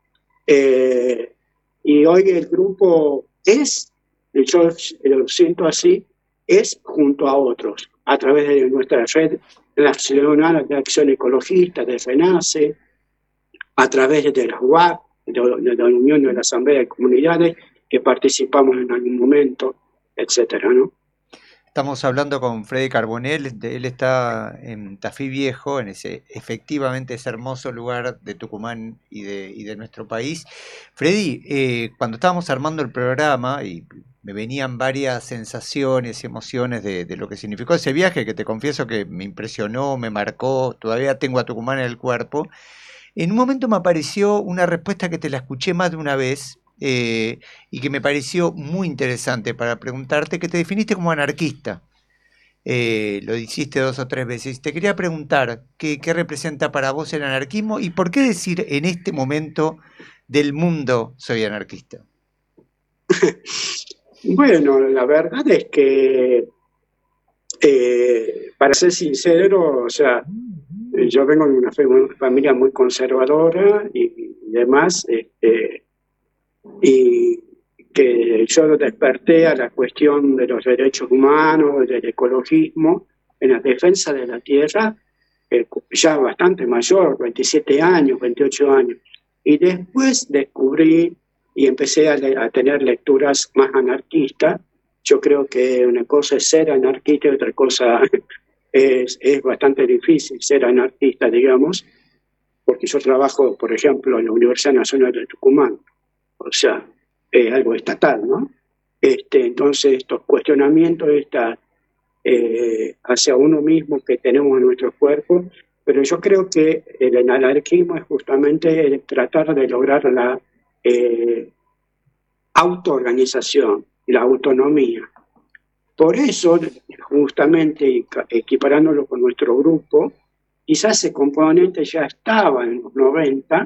Eh, y hoy el grupo es, yo lo siento así, es junto a otros, a través de nuestra red nacional de acción ecologista, de FENACE, a través de la U A C, de, de la Unión de la Asamblea de Comunidades, que participamos en algún momento, etcétera, ¿no? Estamos hablando con Freddy Carbonell, él está en Tafí Viejo, en ese efectivamente ese hermoso lugar de Tucumán y de, y de nuestro país. Freddy, eh, cuando estábamos armando el programa, y me venían varias sensaciones y emociones de, de lo que significó ese viaje, que te confieso que me impresionó, me marcó, todavía tengo a Tucumán en el cuerpo. En un momento me apareció una respuesta que te la escuché más de una vez, Eh, y que me pareció muy interesante para preguntarte, que te definiste como anarquista. Eh, lo hiciste dos o tres veces. Te quería preguntar qué, qué representa para vos el anarquismo y por qué decir en este momento del mundo soy anarquista. Bueno, la verdad es que Eh, para ser sincero, o sea, yo vengo de una familia muy conservadora y, y demás, este, y que yo desperté a la cuestión de los derechos humanos, del ecologismo, en la defensa de la tierra, eh, ya bastante mayor, veintisiete años, veintiocho años. Y después descubrí y empecé a, a tener lecturas más anarquistas. Yo creo que una cosa es ser anarquista y otra cosa es, es bastante difícil ser anarquista, digamos, porque yo trabajo, por ejemplo, en la Universidad Nacional de Tucumán, o sea, es algo estatal, ¿no? Este, entonces, estos cuestionamientos esta, eh, hacia uno mismo que tenemos en nuestro cuerpo, pero yo creo que el anarquismo es justamente el tratar de lograr la eh, autoorganización, la autonomía. Por eso, justamente equiparándolo con nuestro grupo, quizás ese componente ya estaba en los noventa,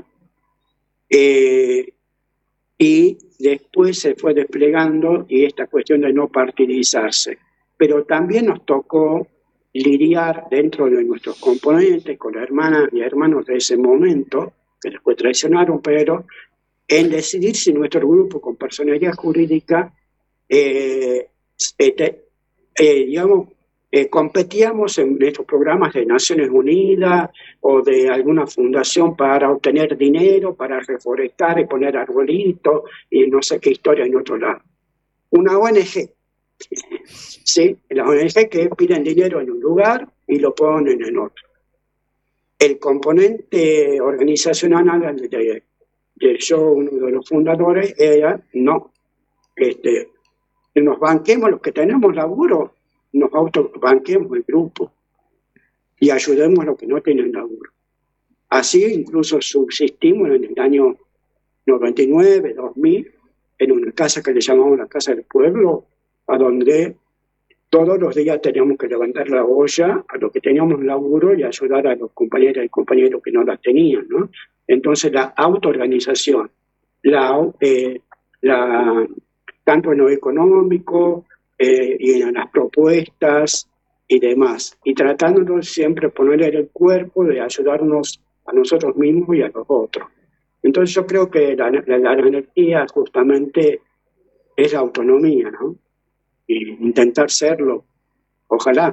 eh, y después se fue desplegando y esta cuestión de no partidizarse. Pero también nos tocó lidiar dentro de nuestros componentes con las hermanas y hermanos de ese momento, que después traicionaron, pero en decidir si nuestro grupo con personalidad jurídica, eh, este, eh, digamos, eh, competíamos en estos programas de Naciones Unidas o de alguna fundación para obtener dinero, para reforestar y poner arbolitos y no sé qué historia en otro lado. Una O N G, ¿sí? Las O N G que piden dinero en un lugar y lo ponen en otro. El componente organizacional de, de yo, uno de los fundadores, era no, este, nos banquemos los que tenemos laburo, nos autobanquemos el grupo y ayudemos a los que no tienen laburo. Así incluso subsistimos en el año noventa y nueve, dos mil, en una casa que le llamamos la Casa del Pueblo, a donde todos los días teníamos que levantar la olla a los que teníamos laburo y ayudar a los compañeros y compañeros que no la tenían, ¿no? Entonces la autoorganización, la, eh, la, tanto en lo económico, Eh, y en las propuestas y demás, y tratándonos siempre de poner en el cuerpo de ayudarnos a nosotros mismos y a los otros. Entonces yo creo que la, la, la anarquía justamente es la autonomía, ¿no? Y intentar serlo, ojalá.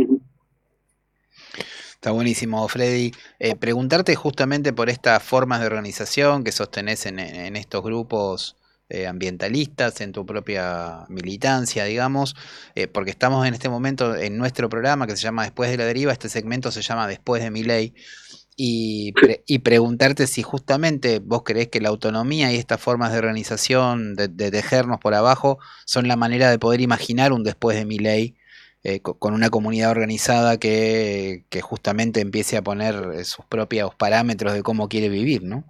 Está buenísimo, Freddy. Eh, preguntarte justamente por estas formas de organización que sostenés en, en estos grupos Eh, ambientalistas, en tu propia militancia, digamos, eh, porque estamos en este momento en nuestro programa que se llama Después de la Deriva, este segmento se llama Después de Milei, y, pre y preguntarte si justamente vos creés que la autonomía y estas formas de organización, de, de tejernos por abajo, son la manera de poder imaginar un después de Milei, eh, con una comunidad organizada que, que justamente empiece a poner sus propios parámetros de cómo quiere vivir, ¿no?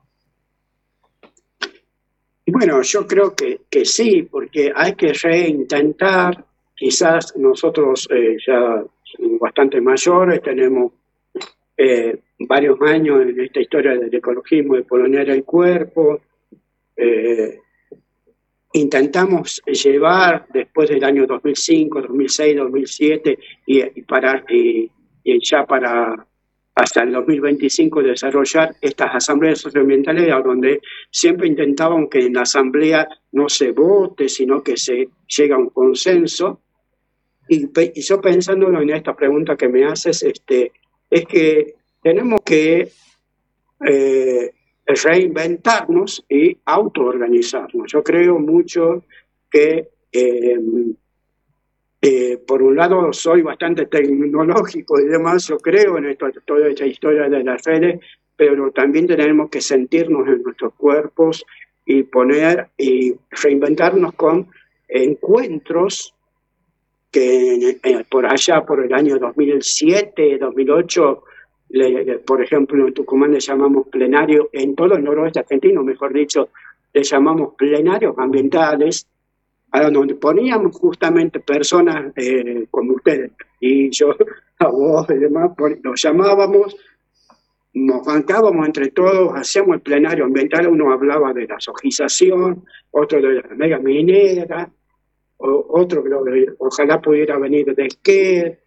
Bueno, yo creo que, que sí, porque hay que reintentar, quizás nosotros eh, ya somos bastante mayores, tenemos eh, varios años en esta historia del ecologismo, de poner el cuerpo, eh, intentamos llevar después del año dos mil cinco, dos mil seis, dos mil siete y, y, para, y, y ya para hasta el dos mil veinticinco desarrollar estas asambleas socioambientales donde siempre intentábamos que en la asamblea no se vote, sino que se llegue a un consenso. Y, y yo pensándolo en esta pregunta que me haces, este, es que tenemos que eh, reinventarnos y autoorganizarnos. Yo creo mucho que eh, Eh, por un lado soy bastante tecnológico y demás, yo creo en esto, toda esta historia de las redes, pero también tenemos que sentirnos en nuestros cuerpos y poner y reinventarnos con encuentros que eh, por allá, por el año dos mil siete, dos mil ocho, le, le, por ejemplo en Tucumán le llamamos plenario, en todo el noroeste argentino, mejor dicho, le llamamos plenarios ambientales, a donde poníamos justamente personas eh, como ustedes, y yo, a vos y demás, nos llamábamos, nos bancábamos entre todos, hacíamos el plenario ambiental, uno hablaba de la sojización, otro de la mega minera, o, otro que ojalá pudiera venir de Esquel,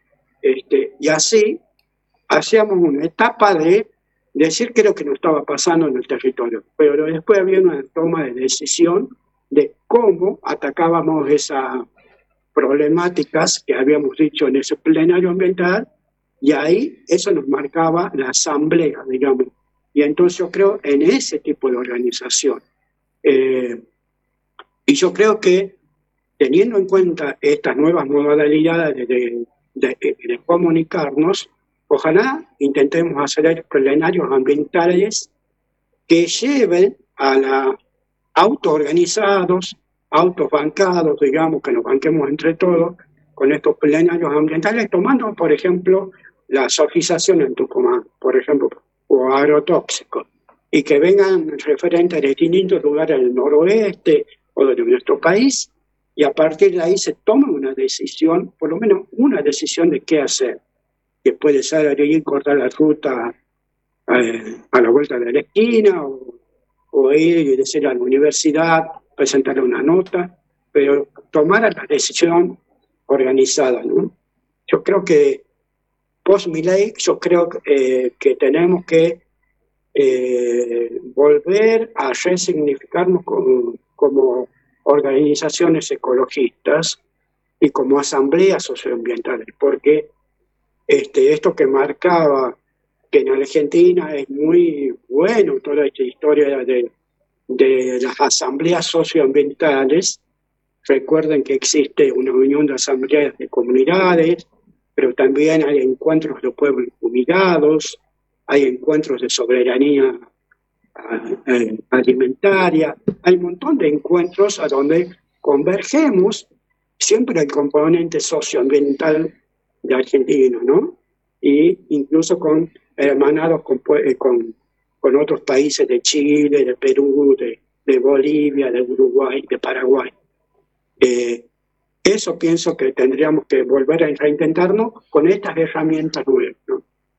Este, y así hacíamos una etapa de decir qué es lo que nos estaba pasando en el territorio, pero después había una toma de decisión de cómo atacábamos esas problemáticas que habíamos dicho en ese plenario ambiental, y ahí eso nos marcaba la asamblea, digamos. Y entonces yo creo en ese tipo de organización. Eh, y yo creo que teniendo en cuenta estas nuevas modalidades de, de, de, de comunicarnos, ojalá intentemos hacer plenarios ambientales que lleven a la autoorganizados, autobancados, digamos, que nos banquemos entre todos con estos plenarios ambientales, tomando, por ejemplo, la zofización en Tucumán, por ejemplo, o agrotóxicos, y que vengan referentes de distintos lugares del noroeste o de nuestro país, y a partir de ahí se toma una decisión, por lo menos una decisión de qué hacer, que puede ser ir cortar la ruta eh, a la vuelta de la esquina, o, o ir y decir a la universidad, presentar una nota, pero tomar la decisión organizada, ¿no? Yo creo que post-Milei, yo creo eh, que tenemos que eh, volver a resignificarnos como, como organizaciones ecologistas y como asambleas socioambientales, porque este, esto que marcaba que en Argentina es muy bueno, toda esta historia de, de las asambleas socioambientales. Recuerden que existe una unión de asambleas de comunidades, pero también hay encuentros de pueblos unidos, hay encuentros de soberanía eh, alimentaria, hay un montón de encuentros a donde convergemos siempre el componente socioambiental de Argentina, ¿no? Y incluso con hermanados con, con, con otros países de Chile, de Perú, de, de Bolivia, de Uruguay, de Paraguay. Eh, eso pienso que tendríamos que volver a reintentarnos con estas herramientas nuevas, ¿no?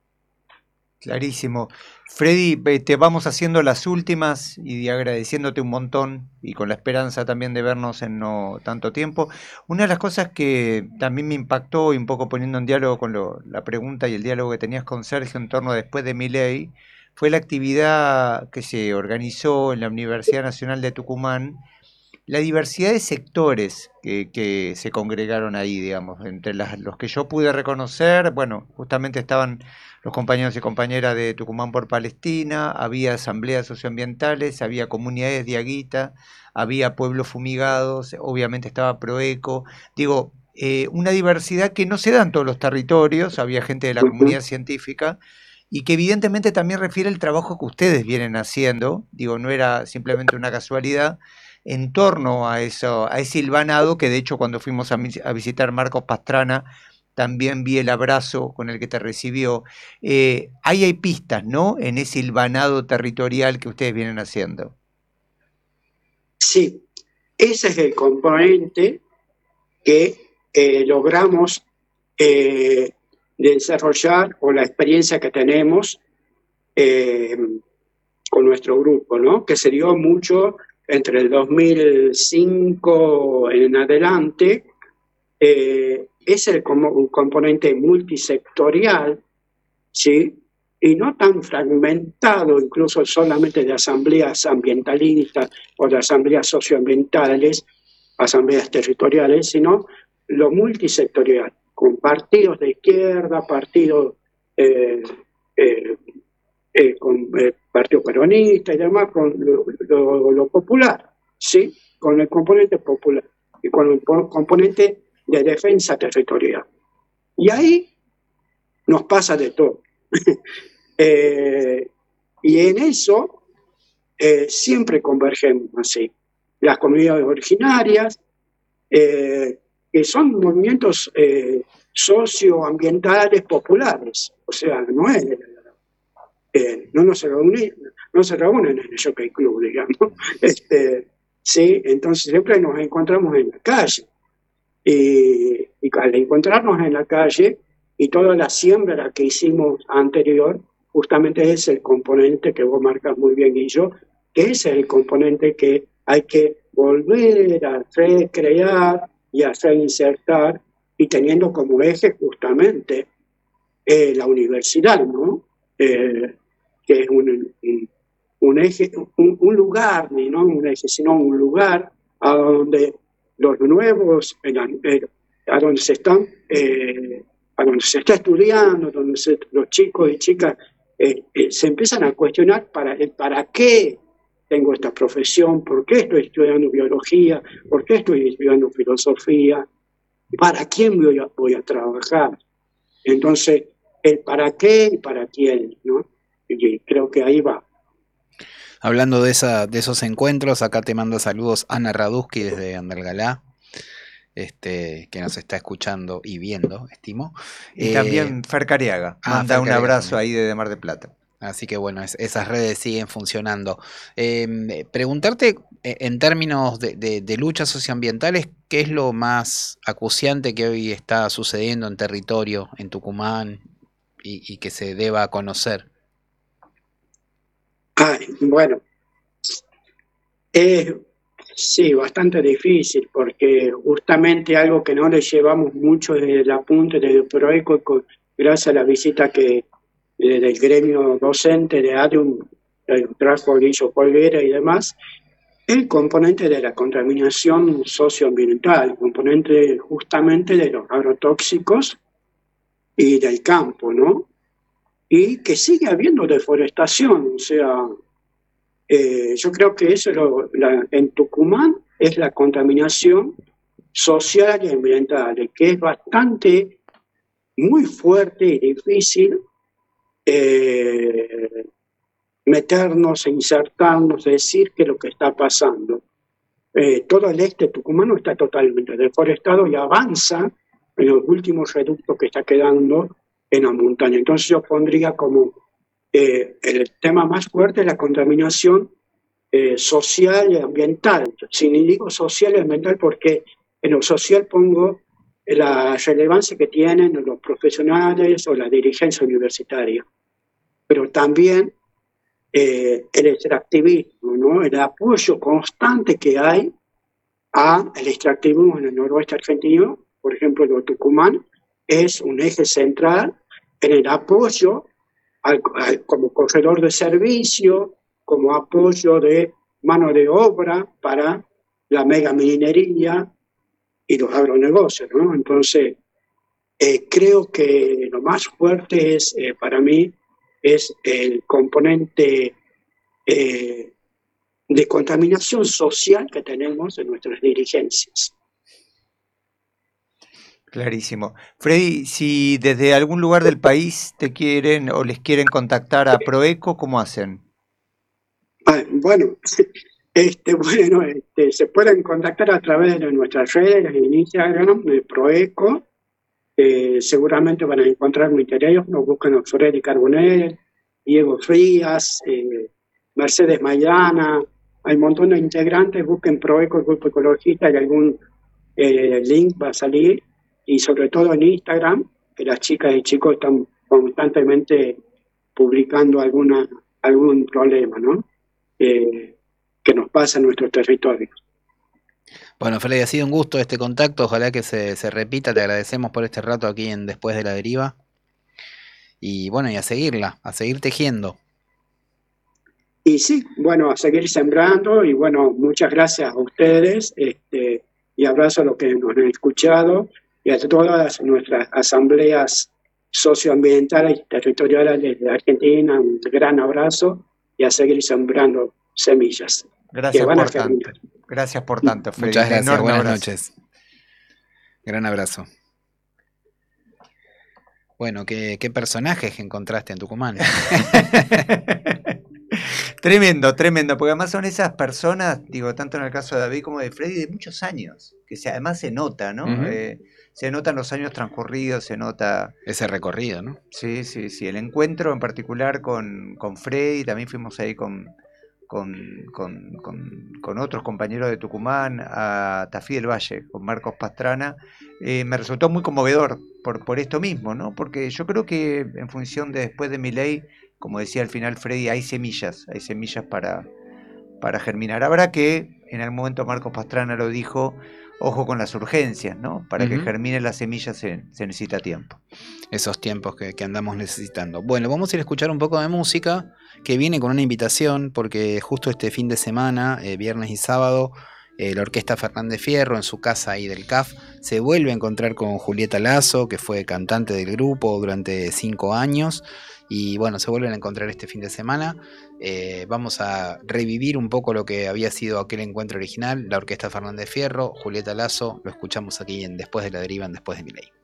Clarísimo. Freddy, te vamos haciendo las últimas y agradeciéndote un montón y con la esperanza también de vernos en no tanto tiempo. Una de las cosas que también me impactó y un poco poniendo en diálogo con lo, la pregunta y el diálogo que tenías con Sergio en torno a después de Milei, fue la actividad que se organizó en la Universidad Nacional de Tucumán, la diversidad de sectores que, que se congregaron ahí, digamos, entre las, los que yo pude reconocer, bueno, justamente estaban los compañeros y compañeras de Tucumán por Palestina, había asambleas socioambientales, había comunidades de Diaguita, había pueblos fumigados, obviamente estaba Proeco, digo, eh, una diversidad que no se da en todos los territorios, había gente de la comunidad científica, y que evidentemente también refiere al trabajo que ustedes vienen haciendo, digo, no era simplemente una casualidad, en torno a eso, a ese hilvanado, que de hecho cuando fuimos a, a visitar Marcos Pastrana, también vi el abrazo con el que te recibió. Eh, ahí hay pistas, ¿no?, en ese hilvanado territorial que ustedes vienen haciendo. Sí, ese es el componente que eh, logramos eh, desarrollar, o la experiencia que tenemos eh, con nuestro grupo, ¿no?, que se dio mucho entre el dos mil cinco en adelante. Eh, es el como un componente multisectorial, ¿sí?, y no tan fragmentado, incluso solamente de asambleas ambientalistas o de asambleas socioambientales, asambleas territoriales, sino lo multisectorial, con partidos de izquierda, partidos eh, eh, eh, con el Partido Peronista y demás, con lo, lo, lo popular, ¿sí?, con el componente popular y con el componente de defensa territorial. Y ahí nos pasa de todo. eh, y en eso eh, siempre convergemos así. Las comunidades originarias, eh, que son movimientos eh, socioambientales populares, o sea, no es... Eh, no, no, se reúnen, no se reúnen en el Jockey Club, digamos. Este, sí, entonces siempre nos encontramos en la calle. Y, y al encontrarnos en la calle y toda la siembra que hicimos anterior, justamente es el componente que vos marcas muy bien, Guillo, que es el componente que hay que volver a recrear y a reinsertar, y teniendo como eje justamente eh, la universidad, ¿no? Eh, que es un, un, un eje, un, un lugar, no un eje, sino un lugar a donde los nuevos, eh, a donde se están, eh, a donde se está estudiando, donde se, los chicos y chicas eh, eh, se empiezan a cuestionar para, para qué tengo esta profesión, por qué estoy estudiando biología, por qué estoy estudiando filosofía, para quién voy a, voy a trabajar. Entonces, el para qué y para quién, ¿no? Y creo que ahí va. Hablando de, esa, de esos encuentros, acá te manda saludos Ana Raduski desde Andalgalá, este, que nos está escuchando y viendo, estimo. Y eh, también Fer Cariaga, ah, manda Fer un Cariaga abrazo también. ahí de Mar del Plata. Así que bueno, es, esas redes siguen funcionando. Eh, preguntarte eh, en términos de, de, de luchas socioambientales, ¿qué es lo más acuciante que hoy está sucediendo en territorio, en Tucumán, y, y que se deba conocer? Ay, bueno, es sí, bastante difícil, porque justamente algo que no le llevamos mucho desde el apunte de Proeco, con, gracias a la visita que eh, del gremio docente de ADUM eh, trajo Guillo Polguera y demás, el componente de la contaminación socioambiental, el componente justamente de los agrotóxicos y del campo, ¿no? Y que sigue habiendo deforestación, o sea, eh, yo creo que eso lo, la, en Tucumán es la contaminación social y ambiental, que es bastante, muy fuerte y difícil eh, meternos, insertarnos, decir qué es lo que está pasando. Eh, todo el este tucumano está totalmente deforestado y avanza en los últimos reductos que está quedando en la montaña. Entonces yo pondría como eh, el tema más fuerte es la contaminación eh, social y ambiental. Si ni digo social y ambiental porque en lo social pongo la relevancia que tienen los profesionales o la dirigencia universitaria, pero también eh, el extractivismo, ¿no? El apoyo constante que hay al extractivismo en el noroeste argentino, por ejemplo, lo Tucumán, es un eje central en el apoyo al, al, como corredor de servicio, como apoyo de mano de obra para la megaminería y los agronegocios, ¿no? Entonces, eh, creo que lo más fuerte es, eh, para mí, es el componente eh, de contaminación social que tenemos en nuestras dirigencias. Clarísimo. Freddy, si desde algún lugar del país te quieren o les quieren contactar a Proeco, ¿cómo hacen? Ah, bueno, este, bueno este, se pueden contactar a través de nuestras redes, en Instagram, de Proeco. Eh, seguramente van a encontrar mi teléfono, buscan a Freddy Carbonell, Diego Frías, eh, Mercedes Maidana, hay un montón de integrantes, busquen Proeco, el grupo ecologista, y algún eh, link va a salir, y sobre todo en Instagram, que las chicas y chicos están constantemente publicando alguna, algún problema, ¿no? Eh, que nos pasa en nuestros territorios. Bueno, Freddy, ha sido un gusto este contacto, ojalá que se, se repita, te agradecemos por este rato aquí en Después de la Deriva, y bueno, y a seguirla, a seguir tejiendo. Y sí, bueno, a seguir sembrando, y bueno, muchas gracias a ustedes, este, y abrazo a los que nos han escuchado, y a todas nuestras asambleas socioambientales y territoriales de Argentina, un gran abrazo, y a seguir sembrando semillas. Gracias por tanto. Gracias por tanto, Freddy. Muchas gracias, Enorme buenas abrazo. noches. Gran abrazo. Bueno, ¿qué, qué personajes encontraste en Tucumán? Tremendo, tremendo, porque además son esas personas, digo, tanto en el caso de David como de Freddy, de muchos años, que se, además se nota, ¿no? Uh-huh. Eh, se notan los años transcurridos, se nota... Ese recorrido, ¿no? Sí, sí, sí, el encuentro en particular con, con Freddy, también fuimos ahí con... Con, con, con, con otros compañeros de Tucumán, a Tafí del Valle, con Marcos Pastrana, eh, me resultó muy conmovedor por, por esto mismo, ¿no? Porque yo creo que en función de después de mi ley, como decía al final Freddy, hay semillas, hay semillas para, para germinar. Habrá que, en algún momento Marcos Pastrana lo dijo, ojo con las urgencias, ¿no? Para Ujú. que germine la semilla se, se necesita tiempo. Esos tiempos que, que andamos necesitando. Bueno, vamos a ir a escuchar un poco de música que viene con una invitación, porque justo este fin de semana, eh, viernes y sábado, eh, la Orquesta Fernández Fierro en su casa ahí del C A F se vuelve a encontrar con Julieta Lazo, que fue cantante del grupo durante cinco años. Y bueno, se vuelven a encontrar este fin de semana. Eh, vamos a revivir un poco lo que había sido aquel encuentro original, la Orquesta Fernández Fierro, Julieta Lazo. Lo escuchamos aquí en Después de la Deriva, en Después de mi Ley.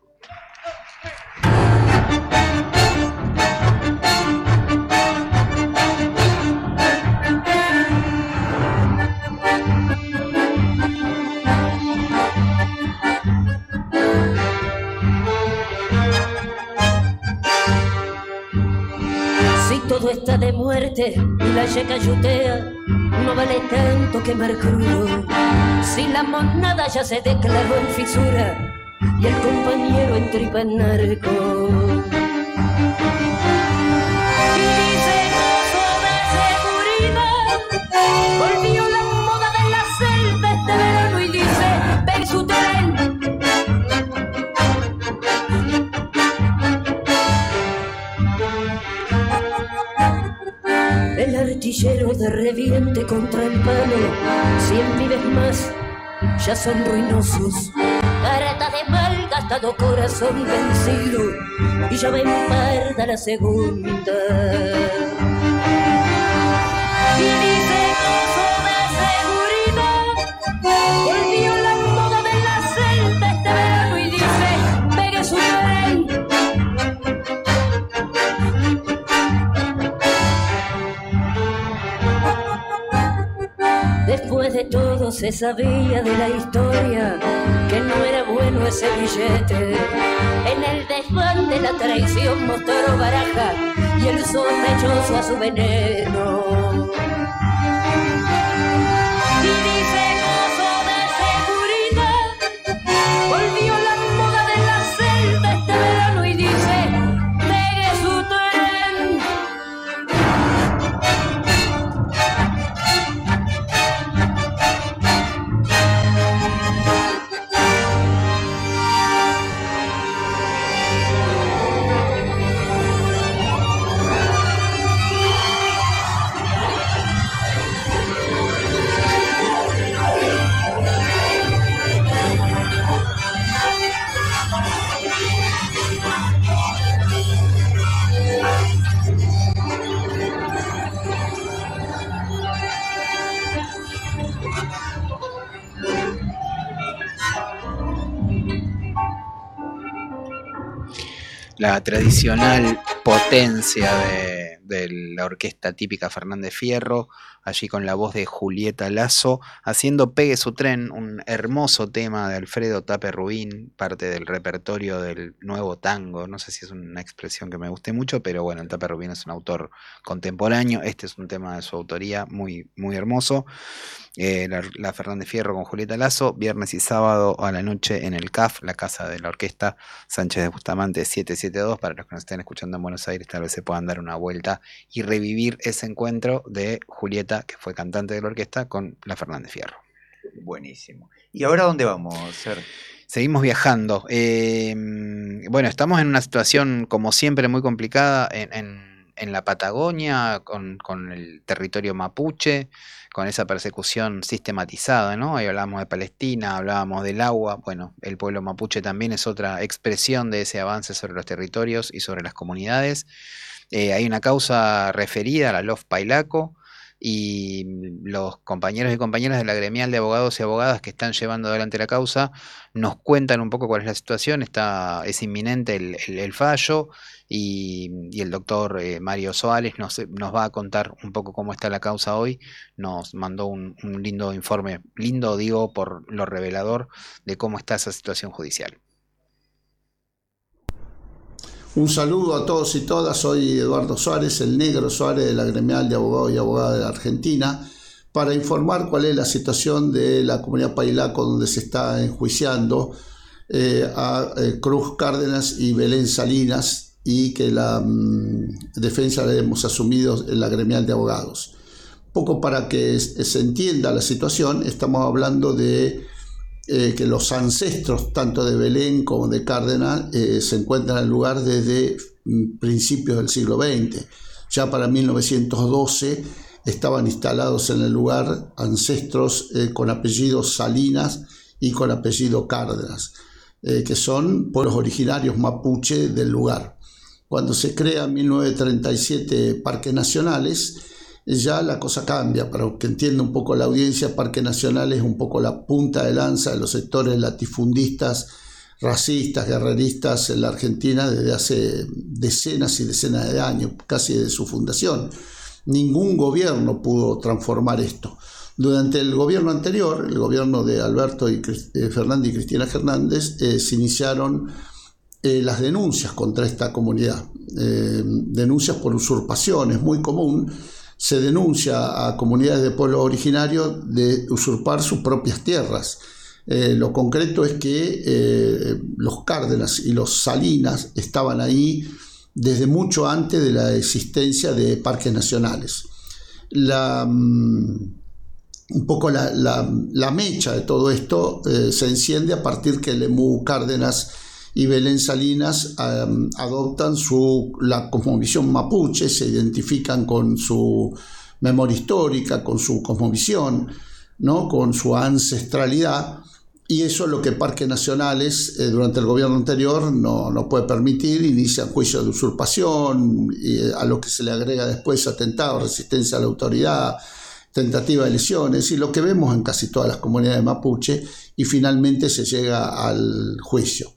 Todo está de muerte y la yeca yutea, no vale tanto quemar crudo. Si la monada ya se declaró en fisura y el compañero en tripa en narco. Y dice gozo de seguridad, volvió la moda de la celda este verano y dice, ven su tren. El artillero de reviente contra el palo, cien vives más, ya son ruinosos. Carata de mal gastado, corazón vencido, y ya ven parda la segunda. Y dice gozo de seguridad, volvió la moda de la celda este verano y dice, pegue su tren. Después de todo se sabía de la historia que no era bueno ese billete. En el desván de la traición mostró baraja y el sospechoso a su veneno. Y dice gozo de seguridad, volvió la moda de la celda este verano y dice, pegue su tren. La tradicional potencia de, de la orquesta típica Fernández Fierro, allí con la voz de Julieta Lazo, haciendo Pegue su tren, un hermoso tema de Alfredo Tape Rubín, parte del repertorio del nuevo tango. No sé si es una expresión que me guste mucho, pero bueno, el Tape Rubín es un autor contemporáneo, este es un tema de su autoría muy, muy hermoso. Eh, la, la Fernández Fierro con Julieta Lazo, viernes y sábado a la noche en el C A F, la casa de la orquesta Sánchez de Bustamante setecientos setenta y dos. Para los que nos estén escuchando en Buenos Aires, tal vez se puedan dar una vuelta y revivir ese encuentro de Julieta, que fue cantante de la orquesta, con la Fernández Fierro. Buenísimo. ¿Y ahora dónde vamos, Ser? Seguimos viajando. Eh, bueno, estamos en una situación, como siempre, muy complicada en, en, en la Patagonia, con, con el territorio mapuche, con esa persecución sistematizada, ¿no? Ahí hablábamos de Palestina, hablábamos del agua. Bueno, el pueblo mapuche también es otra expresión de ese avance sobre los territorios y sobre las comunidades. Eh, hay una causa referida a la L O F Pailaco, y los compañeros y compañeras de la gremial de abogados y abogadas que están llevando adelante la causa nos cuentan un poco cuál es la situación. Está, es inminente el, el, el fallo, y, y el doctor eh, Mario Soares nos, nos va a contar un poco cómo está la causa hoy. Nos mandó un, un lindo informe, lindo digo por lo revelador, de cómo está esa situación judicial. Un saludo a todos y todas, soy Eduardo Suárez, el negro Suárez de la gremial de abogados y abogadas de la Argentina, para informar cuál es la situación de la comunidad Pailaco, donde se está enjuiciando eh, a eh, Cruz Cárdenas y Belén Salinas, y que la mmm, defensa la hemos asumido en la gremial de abogados. Poco para que se entienda la situación, estamos hablando de eh, que los ancestros tanto de Belén como de Cárdenas eh, se encuentran en el lugar desde principios del siglo veinte. Ya para mil novecientos doce estaban instalados en el lugar ancestros eh, con apellido Salinas y con apellido Cárdenas, eh, que son pueblos originarios mapuche del lugar. Cuando se crea en mil novecientos treinta y siete parques nacionales, ya la cosa cambia. Para que entienda un poco la audiencia, Parque Nacional es un poco la punta de lanza de los sectores latifundistas, racistas, guerreristas en la Argentina desde hace decenas y decenas de años, casi desde su fundación. Ningún gobierno pudo transformar esto. Durante el gobierno anterior, el gobierno de Alberto y eh, Fernández y Cristina Fernández, eh, se iniciaron eh, las denuncias contra esta comunidad, eh, denuncias por usurpación. Es muy común. Se denuncia a comunidades de pueblos originarios de usurpar sus propias tierras. Eh, lo concreto es que eh, los Cárdenas y los Salinas estaban ahí desde mucho antes de la existencia de parques nacionales. La, um, un poco la, la, la mecha de todo esto eh, se enciende a partir que Lemus Cárdenas y Belén Salinas um, adoptan su, la cosmovisión mapuche, se identifican con su memoria histórica, con su cosmovisión, ¿no? Con su ancestralidad, y eso es lo que Parques Nacionales eh, durante el gobierno anterior no, no puede permitir. Inician juicios de usurpación, y a lo que se le agrega después atentado, resistencia a la autoridad, tentativa de lesiones, y lo que vemos en casi todas las comunidades mapuche, y finalmente se llega al juicio.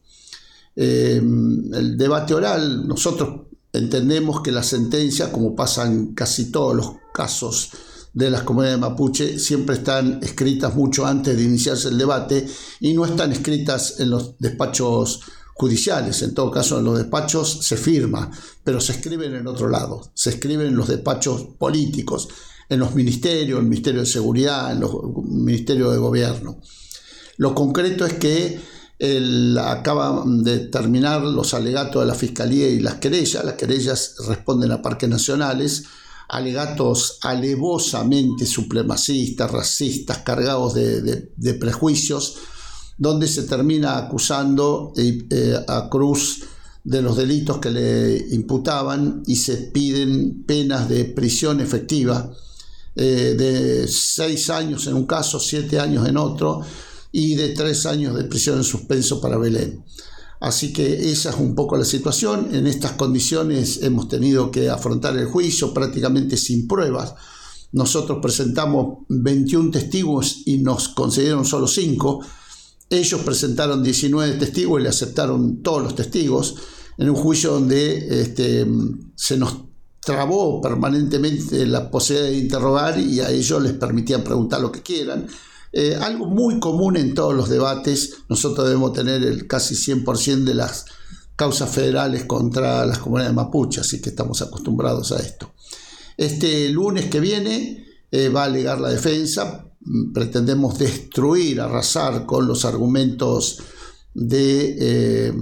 Eh, el debate oral, nosotros entendemos que la sentencia, como pasa en casi todos los casos de las comunidades mapuche, siempre están escritas mucho antes de iniciarse el debate y no están escritas en los despachos judiciales. En todo caso, en los despachos se firma, pero se escriben en otro lado, se escriben en los despachos políticos, en los ministerios, en el Ministerio de Seguridad, en los ministerios de Gobierno. Lo concreto es que El, acaban de terminar los alegatos de la Fiscalía y las querellas. Las querellas responden a Parques Nacionales, alegatos alevosamente supremacistas, racistas, cargados de, de, de prejuicios, donde se termina acusando eh, a Cruz de los delitos que le imputaban y se piden penas de prisión efectiva eh, de seis años en un caso, siete años en otro, y de tres años de prisión en suspenso para Belén. Así que esa es un poco la situación. En estas condiciones hemos tenido que afrontar el juicio prácticamente sin pruebas. Nosotros presentamos veintiún testigos y nos concedieron solo cinco. Ellos presentaron diecinueve testigos y le aceptaron todos los testigos, en un juicio donde este, se nos trabó permanentemente la posibilidad de interrogar y a ellos les permitían preguntar lo que quieran. Eh, algo muy común en todos los debates. Nosotros debemos tener el casi cien por ciento de las causas federales contra las comunidades mapuches, así que estamos acostumbrados a esto. Este lunes que viene eh, va a alegar la defensa. Pretendemos destruir, arrasar con los argumentos de eh,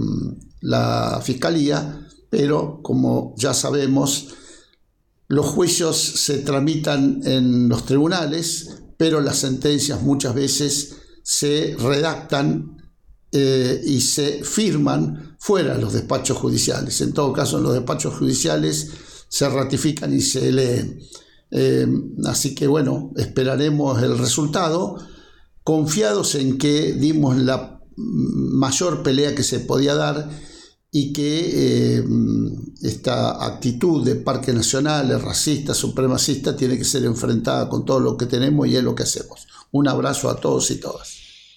la Fiscalía, pero como ya sabemos, los juicios se tramitan en los tribunales, pero las sentencias muchas veces se redactan eh, y se firman fuera de los despachos judiciales. En todo caso, en los despachos judiciales se ratifican y se leen. Eh, así que bueno, esperaremos el resultado, confiados en que dimos la mayor pelea que se podía dar y que eh, esta actitud de parques nacionales, racista, supremacista, tiene que ser enfrentada con todo lo que tenemos y es lo que hacemos. Un abrazo a todos y todas.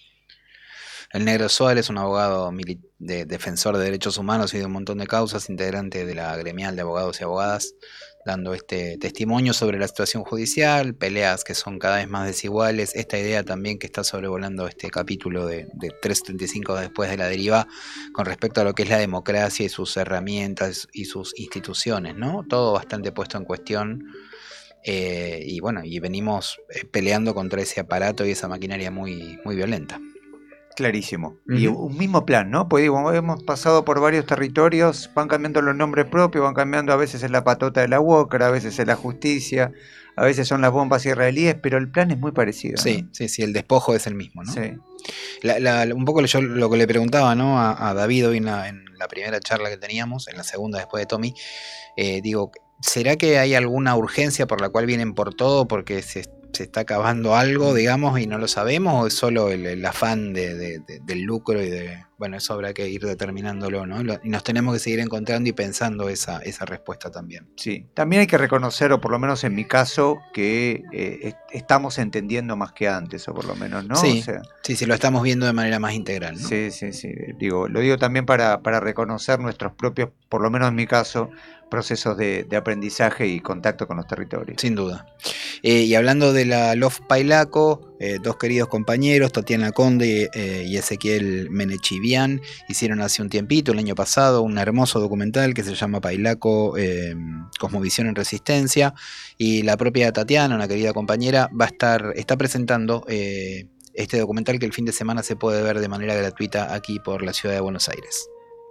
El Negro Suárez, un abogado de, defensor de derechos humanos y de un montón de causas, integrante de la gremial de abogados y abogadas, dando este testimonio sobre la situación judicial, peleas que son cada vez más desiguales, esta idea también que está sobrevolando este capítulo de, de trescientos setenta y cinco después de la deriva, con respecto a lo que es la democracia y sus herramientas y sus instituciones, ¿no? Todo bastante puesto en cuestión, eh, y bueno, y venimos peleando contra ese aparato y esa maquinaria muy, muy violenta. Clarísimo. Uh-huh. Y un mismo plan, ¿no? Pues digo, hemos pasado por varios territorios, van cambiando los nombres propios, van cambiando, a veces es la patota de la Walker, a veces es la justicia, a veces son las bombas israelíes, pero el plan es muy parecido, ¿no? Sí, sí, sí, el despojo es el mismo, ¿no? Sí. La, la, un poco yo lo que le preguntaba, ¿no? a, a David hoy en la, en la primera charla que teníamos, en la segunda después de Tommy, eh, digo, ¿será que hay alguna urgencia por la cual vienen por todo porque se, se está acabando algo, digamos, y no lo sabemos? ¿O es solo el, el afán de, de, de, del lucro y de... Bueno, eso habrá que ir determinándolo, ¿no? Y nos tenemos que seguir encontrando y pensando esa, esa respuesta también. Sí, también hay que reconocer, o por lo menos en mi caso, que eh, est- estamos entendiendo más que antes, o por lo menos, ¿no? Sí, O sea, sí, sí, lo estamos viendo de manera más integral, ¿no? sí, sí, sí. Digo, lo digo también para, para reconocer nuestros propios, por lo menos en mi caso, procesos de, de aprendizaje y contacto con los territorios. Sin duda. Eh, y hablando de la Lof Pailaco, eh, dos queridos compañeros, Tatiana Conde eh, y Ezequiel Menechivian, hicieron hace un tiempito, el año pasado, un hermoso documental que se llama Pailaco, eh, Cosmovisión en Resistencia, y la propia Tatiana, una querida compañera, va a estar, está presentando eh, este documental que el fin de semana se puede ver de manera gratuita aquí por la ciudad de Buenos Aires.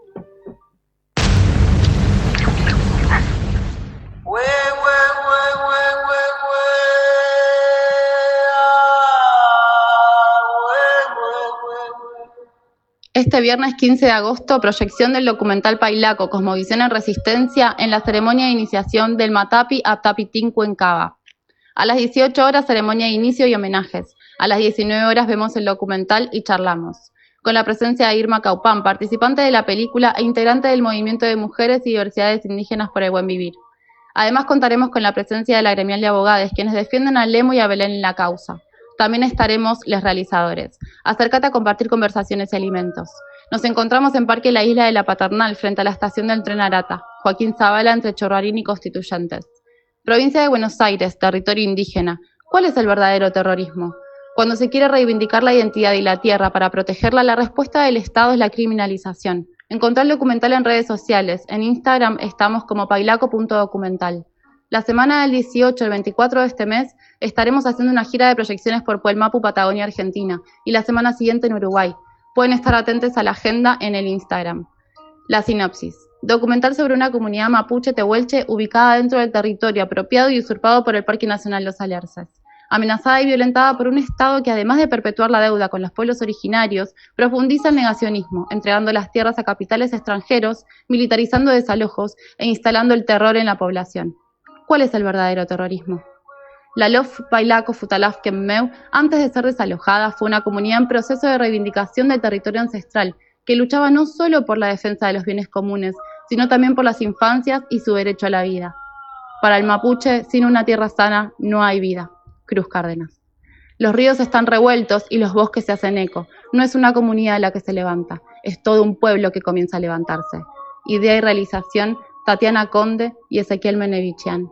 Este viernes quince de agosto, proyección del documental Pailaco, Cosmovisión en Resistencia, en la ceremonia de iniciación del Matapi Aptapitín Cuencaba. A las dieciocho horas, ceremonia de inicio y homenajes. A las diecinueve horas vemos el documental y charlamos. Con la presencia de Irma Caupán, participante de la película e integrante del Movimiento de Mujeres y Diversidades Indígenas por el Buen Vivir. Además contaremos con la presencia de la gremial de abogados, quienes defienden a Lemo y a Belén en la causa. También estaremos los realizadores. Acércate a compartir conversaciones y alimentos. Nos encontramos en Parque La Isla de la Paternal, frente a la estación del tren Arata, Joaquín Zavala, entre Chorrarín y Constituyentes. Provincia de Buenos Aires, territorio indígena. ¿Cuál es el verdadero terrorismo? Cuando se quiere reivindicar la identidad y la tierra para protegerla, la respuesta del Estado es la criminalización. Encontrá el documental en redes sociales. En Instagram estamos como pailaco punto documental. La semana del dieciocho al veinticuatro de este mes estaremos haciendo una gira de proyecciones por Puelmapu, Patagonia, Argentina, y la semana siguiente en Uruguay. Pueden estar atentos a la agenda en el Instagram. La sinopsis. Documental sobre una comunidad mapuche tehuelche ubicada dentro del territorio apropiado y usurpado por el Parque Nacional Los Alerces. Amenazada y violentada por un Estado que, además de perpetuar la deuda con los pueblos originarios, profundiza el negacionismo, entregando las tierras a capitales extranjeros, militarizando desalojos e instalando el terror en la población. ¿Cuál es el verdadero terrorismo? La Lof Pailaco Futalaf Kemmeu, antes de ser desalojada, fue una comunidad en proceso de reivindicación del territorio ancestral, que luchaba no solo por la defensa de los bienes comunes, sino también por las infancias y su derecho a la vida. Para el mapuche, sin una tierra sana, no hay vida. Cruz Cárdenas. Los ríos están revueltos y los bosques se hacen eco. No es una comunidad la que se levanta, es todo un pueblo que comienza a levantarse. Idea y realización, Tatiana Conde y Ezequiel Menevichian.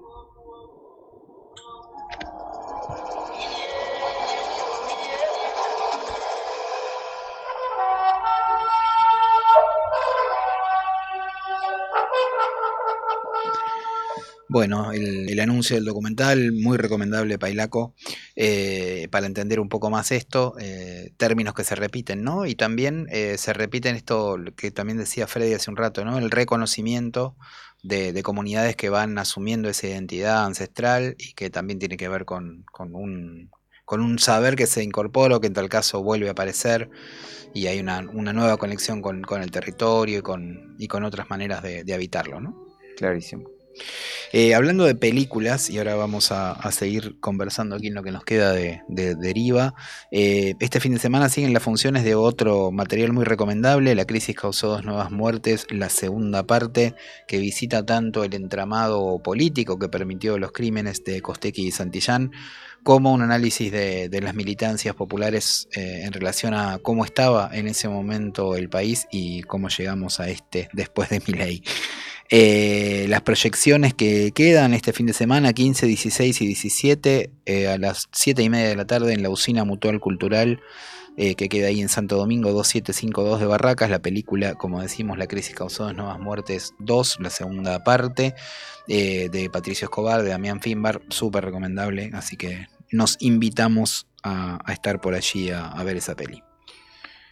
Bueno, el, el anuncio del documental, muy recomendable, Pailaco, eh, para entender un poco más esto, eh, términos que se repiten, ¿no? Y también eh, se repiten esto que también decía Freddy hace un rato, ¿no? El reconocimiento de, de comunidades que van asumiendo esa identidad ancestral y que también tiene que ver con, con, un, con un saber que se incorpora o que en tal caso vuelve a aparecer y hay una, una nueva conexión con, con el territorio y con, y con otras maneras de, de habitarlo, ¿no? Clarísimo. Eh, hablando de películas, y ahora vamos a, a seguir conversando aquí en lo que nos queda de, de Deriva, eh, este fin de semana siguen las funciones de otro material muy recomendable, La crisis causó dos nuevas muertes, la segunda parte, que visita tanto el entramado político que permitió los crímenes de Costequi y Santillán, como un análisis de, de las militancias populares eh, en relación a cómo estaba en ese momento el país y cómo llegamos a este después de Milei. Eh, las proyecciones que quedan este fin de semana, quince, dieciséis y diecisiete, eh, a las siete y media de la tarde en la Usina Mutual Cultural, eh, que queda ahí en Santo Domingo dos siete cinco dos de Barracas, la película, como decimos, La crisis causó dos nuevas muertes dos, la segunda parte, eh, de Patricio Escobar, de Damián Finbar, súper recomendable, así que nos invitamos a, a estar por allí a, a ver esa peli.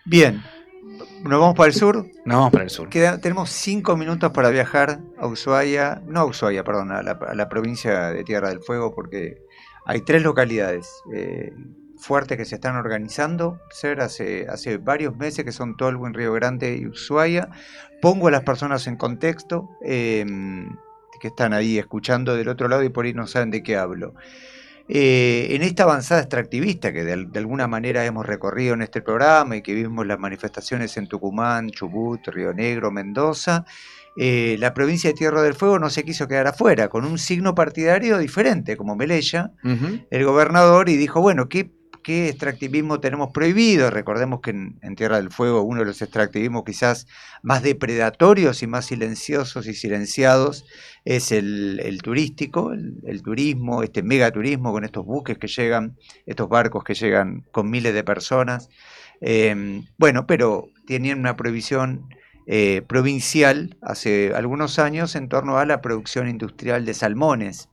Bien, ¿nos vamos para el sur? Nos vamos para el sur. Queda, tenemos cinco minutos para viajar a Ushuaia, no a Ushuaia, perdón, a la, a la provincia de Tierra del Fuego, porque hay tres localidades eh, fuertes que se están organizando, Ser, hace, hace varios meses, que son Tolwyn, Río Grande y Ushuaia. Pongo a las personas en contexto, eh, que están ahí escuchando del otro lado y por ahí no saben de qué hablo. Eh, en esta avanzada extractivista que de, de alguna manera hemos recorrido en este programa y que vimos las manifestaciones en Tucumán, Chubut, Río Negro, Mendoza, eh, la provincia de Tierra del Fuego no se quiso quedar afuera, con un signo partidario diferente, como Melella, uh-huh. el gobernador, y dijo, bueno, ¿qué, qué extractivismo tenemos prohibido? Recordemos que en, en Tierra del Fuego uno de los extractivismos quizás más depredatorios y más silenciosos y silenciados es el, el turístico, el, el turismo, este megaturismo con estos buques que llegan, estos barcos que llegan con miles de personas. Eh, bueno, pero tenían una prohibición eh, provincial hace algunos años en torno a la producción industrial de salmones.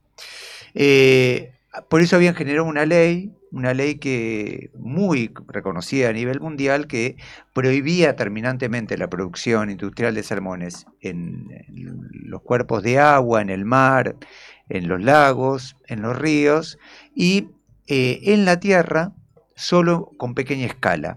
Eh, por eso habían generado una ley, una ley que muy reconocida a nivel mundial, que prohibía terminantemente la producción industrial de salmones en, en los cuerpos de agua, en el mar, en los lagos, en los ríos y eh, en la tierra solo con pequeña escala,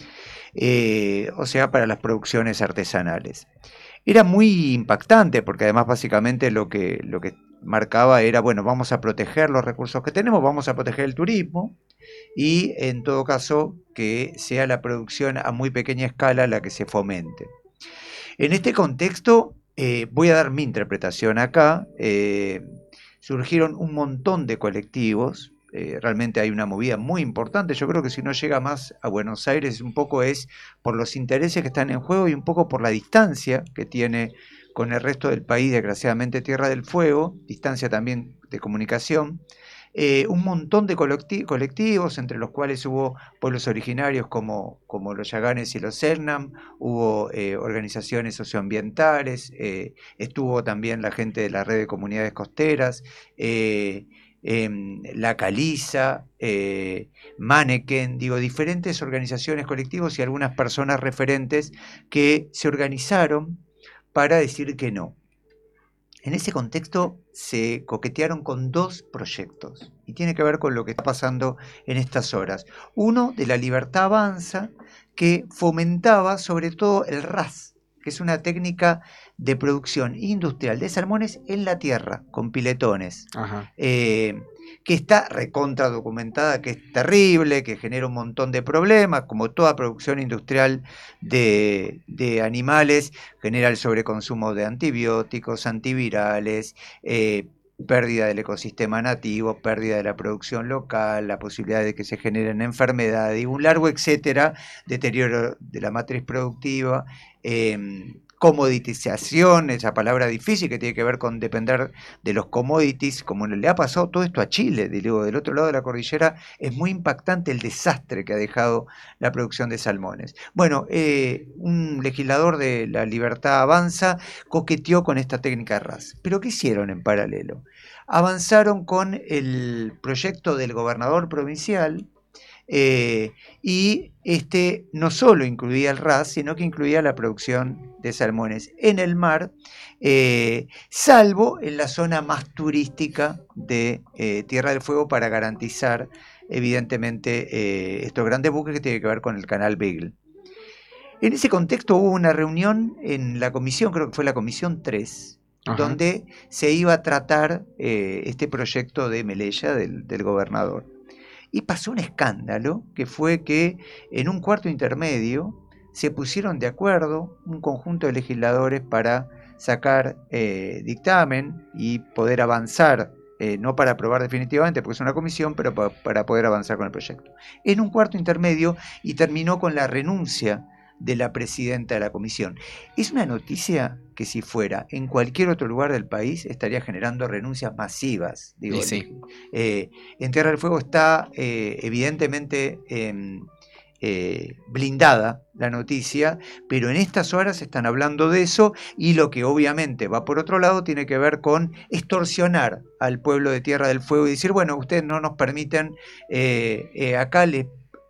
eh, o sea, para las producciones artesanales. Era muy impactante porque además básicamente lo que, lo que marcaba era, bueno, vamos a proteger los recursos que tenemos, vamos a proteger el turismo y en todo caso que sea la producción a muy pequeña escala la que se fomente. En este contexto eh, voy a dar mi interpretación acá, eh, surgieron un montón de colectivos, eh, realmente hay una movida muy importante, yo creo que si no llega más a Buenos Aires un poco es por los intereses que están en juego y un poco por la distancia que tiene con el resto del país, desgraciadamente Tierra del Fuego, distancia también de comunicación, eh, un montón de colectivi- colectivos, entre los cuales hubo pueblos originarios como, como los Yaganes y los Selknam, hubo eh, organizaciones socioambientales, eh, estuvo también la gente de la red de comunidades costeras, eh, eh, la Caliza, eh, Manneken, digo, diferentes organizaciones, colectivos y algunas personas referentes que se organizaron para decir que no. En ese contexto se coquetearon con dos proyectos y tiene que ver con lo que está pasando en estas horas. Uno de la Libertad Avanza, que fomentaba sobre todo el R A S, que es una técnica de producción industrial de salmones en la tierra, con piletones. Ajá. Eh, que está recontra documentada, que es terrible, que genera un montón de problemas, como toda producción industrial de, de animales, genera el sobreconsumo de antibióticos, antivirales, eh, pérdida del ecosistema nativo, pérdida de la producción local, la posibilidad de que se generen enfermedades y un largo etcétera, deterioro de la matriz productiva, eh, comoditización, esa palabra difícil que tiene que ver con depender de los commodities, como le ha pasado todo esto a Chile, digo, del otro lado de la cordillera, es muy impactante el desastre que ha dejado la producción de salmones. Bueno, eh, un legislador de la Libertad Avanza coqueteó con esta técnica R A S. ¿Pero qué hicieron en paralelo? Avanzaron con el proyecto del gobernador provincial, Eh, y este no solo incluía el R A S, sino que incluía la producción de salmones en el mar, eh, salvo en la zona más turística de eh, Tierra del Fuego, para garantizar evidentemente eh, estos grandes buques que tienen que ver con el canal Beagle. En ese contexto hubo una reunión en la comisión, creo que fue la comisión tres, Ajá. donde se iba a tratar eh, este proyecto de Melella, del, del gobernador. Y pasó un escándalo, que fue que en un cuarto intermedio se pusieron de acuerdo un conjunto de legisladores para sacar eh, dictamen y poder avanzar, eh, no para aprobar definitivamente, porque es una comisión, pero pa- para poder avanzar con el proyecto. En un cuarto intermedio, y terminó con la renuncia de la presidenta de la comisión. Es una noticia que, si fuera en cualquier otro lugar del país, estaría generando renuncias masivas. Digo, sí. eh, en Tierra del Fuego está eh, evidentemente eh, eh, blindada la noticia, pero en estas horas están hablando de eso, y lo que obviamente va por otro lado tiene que ver con extorsionar al pueblo de Tierra del Fuego y decir, bueno, ustedes no nos permiten, eh, eh, acá les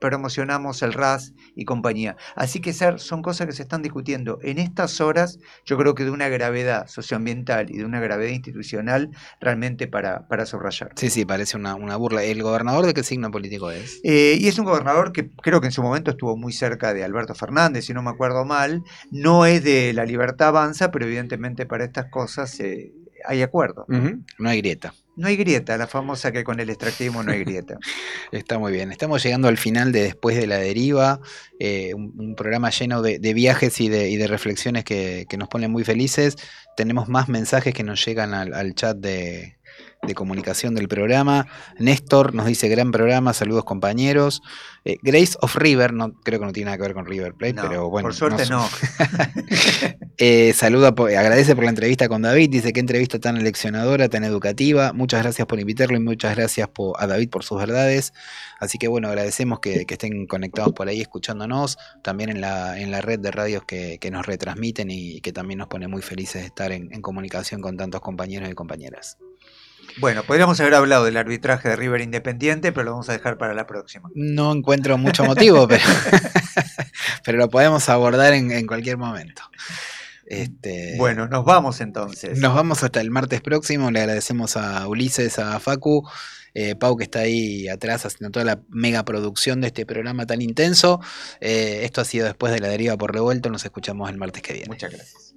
promocionamos el R A S y compañía. Así que ser, son cosas que se están discutiendo en estas horas, yo creo que de una gravedad socioambiental y de una gravedad institucional realmente para, para subrayar. Sí, sí, parece una, una burla. ¿El gobernador de qué signo político es? Eh, y es un gobernador que creo que en su momento estuvo muy cerca de Alberto Fernández, si no me acuerdo mal. No es de La Libertad Avanza, pero evidentemente para estas cosas eh, hay acuerdo. Uh-huh. No hay grieta. No hay grieta, la famosa que con el extractivismo no hay grieta. Está muy bien. Estamos llegando al final de Después de la Deriva, eh, un, un programa lleno de, de viajes y de, y de reflexiones que, que nos ponen muy felices. Tenemos más mensajes que nos llegan al, al chat de, de comunicación del programa. Néstor nos dice: gran programa, saludos compañeros. Eh, Grace of River, no creo que no tiene nada que ver con River Plate, No, pero bueno. por suerte no. no. eh, saluda, por, agradece por la entrevista con David, dice: qué entrevista tan leccionadora, tan educativa. Muchas gracias por invitarlo y muchas gracias por, a David por sus verdades. Así que bueno, agradecemos que, que estén conectados por ahí escuchándonos, también en la, en la red de radios que, que nos retransmiten y que también nos pone muy felices de estar en, en comunicación con tantos compañeros y compañeras. Bueno, podríamos haber hablado del arbitraje de River Independiente, pero lo vamos a dejar para la próxima. No encuentro mucho motivo, pero, pero lo podemos abordar en, en cualquier momento. Este, bueno, nos vamos entonces. Nos vamos hasta el martes próximo. Le agradecemos a Ulises, a Facu, eh, Pau, que está ahí atrás haciendo toda la mega producción de este programa tan intenso. Eh, esto ha sido Después de la Deriva por Revuelto. Nos escuchamos el martes que viene. Muchas gracias.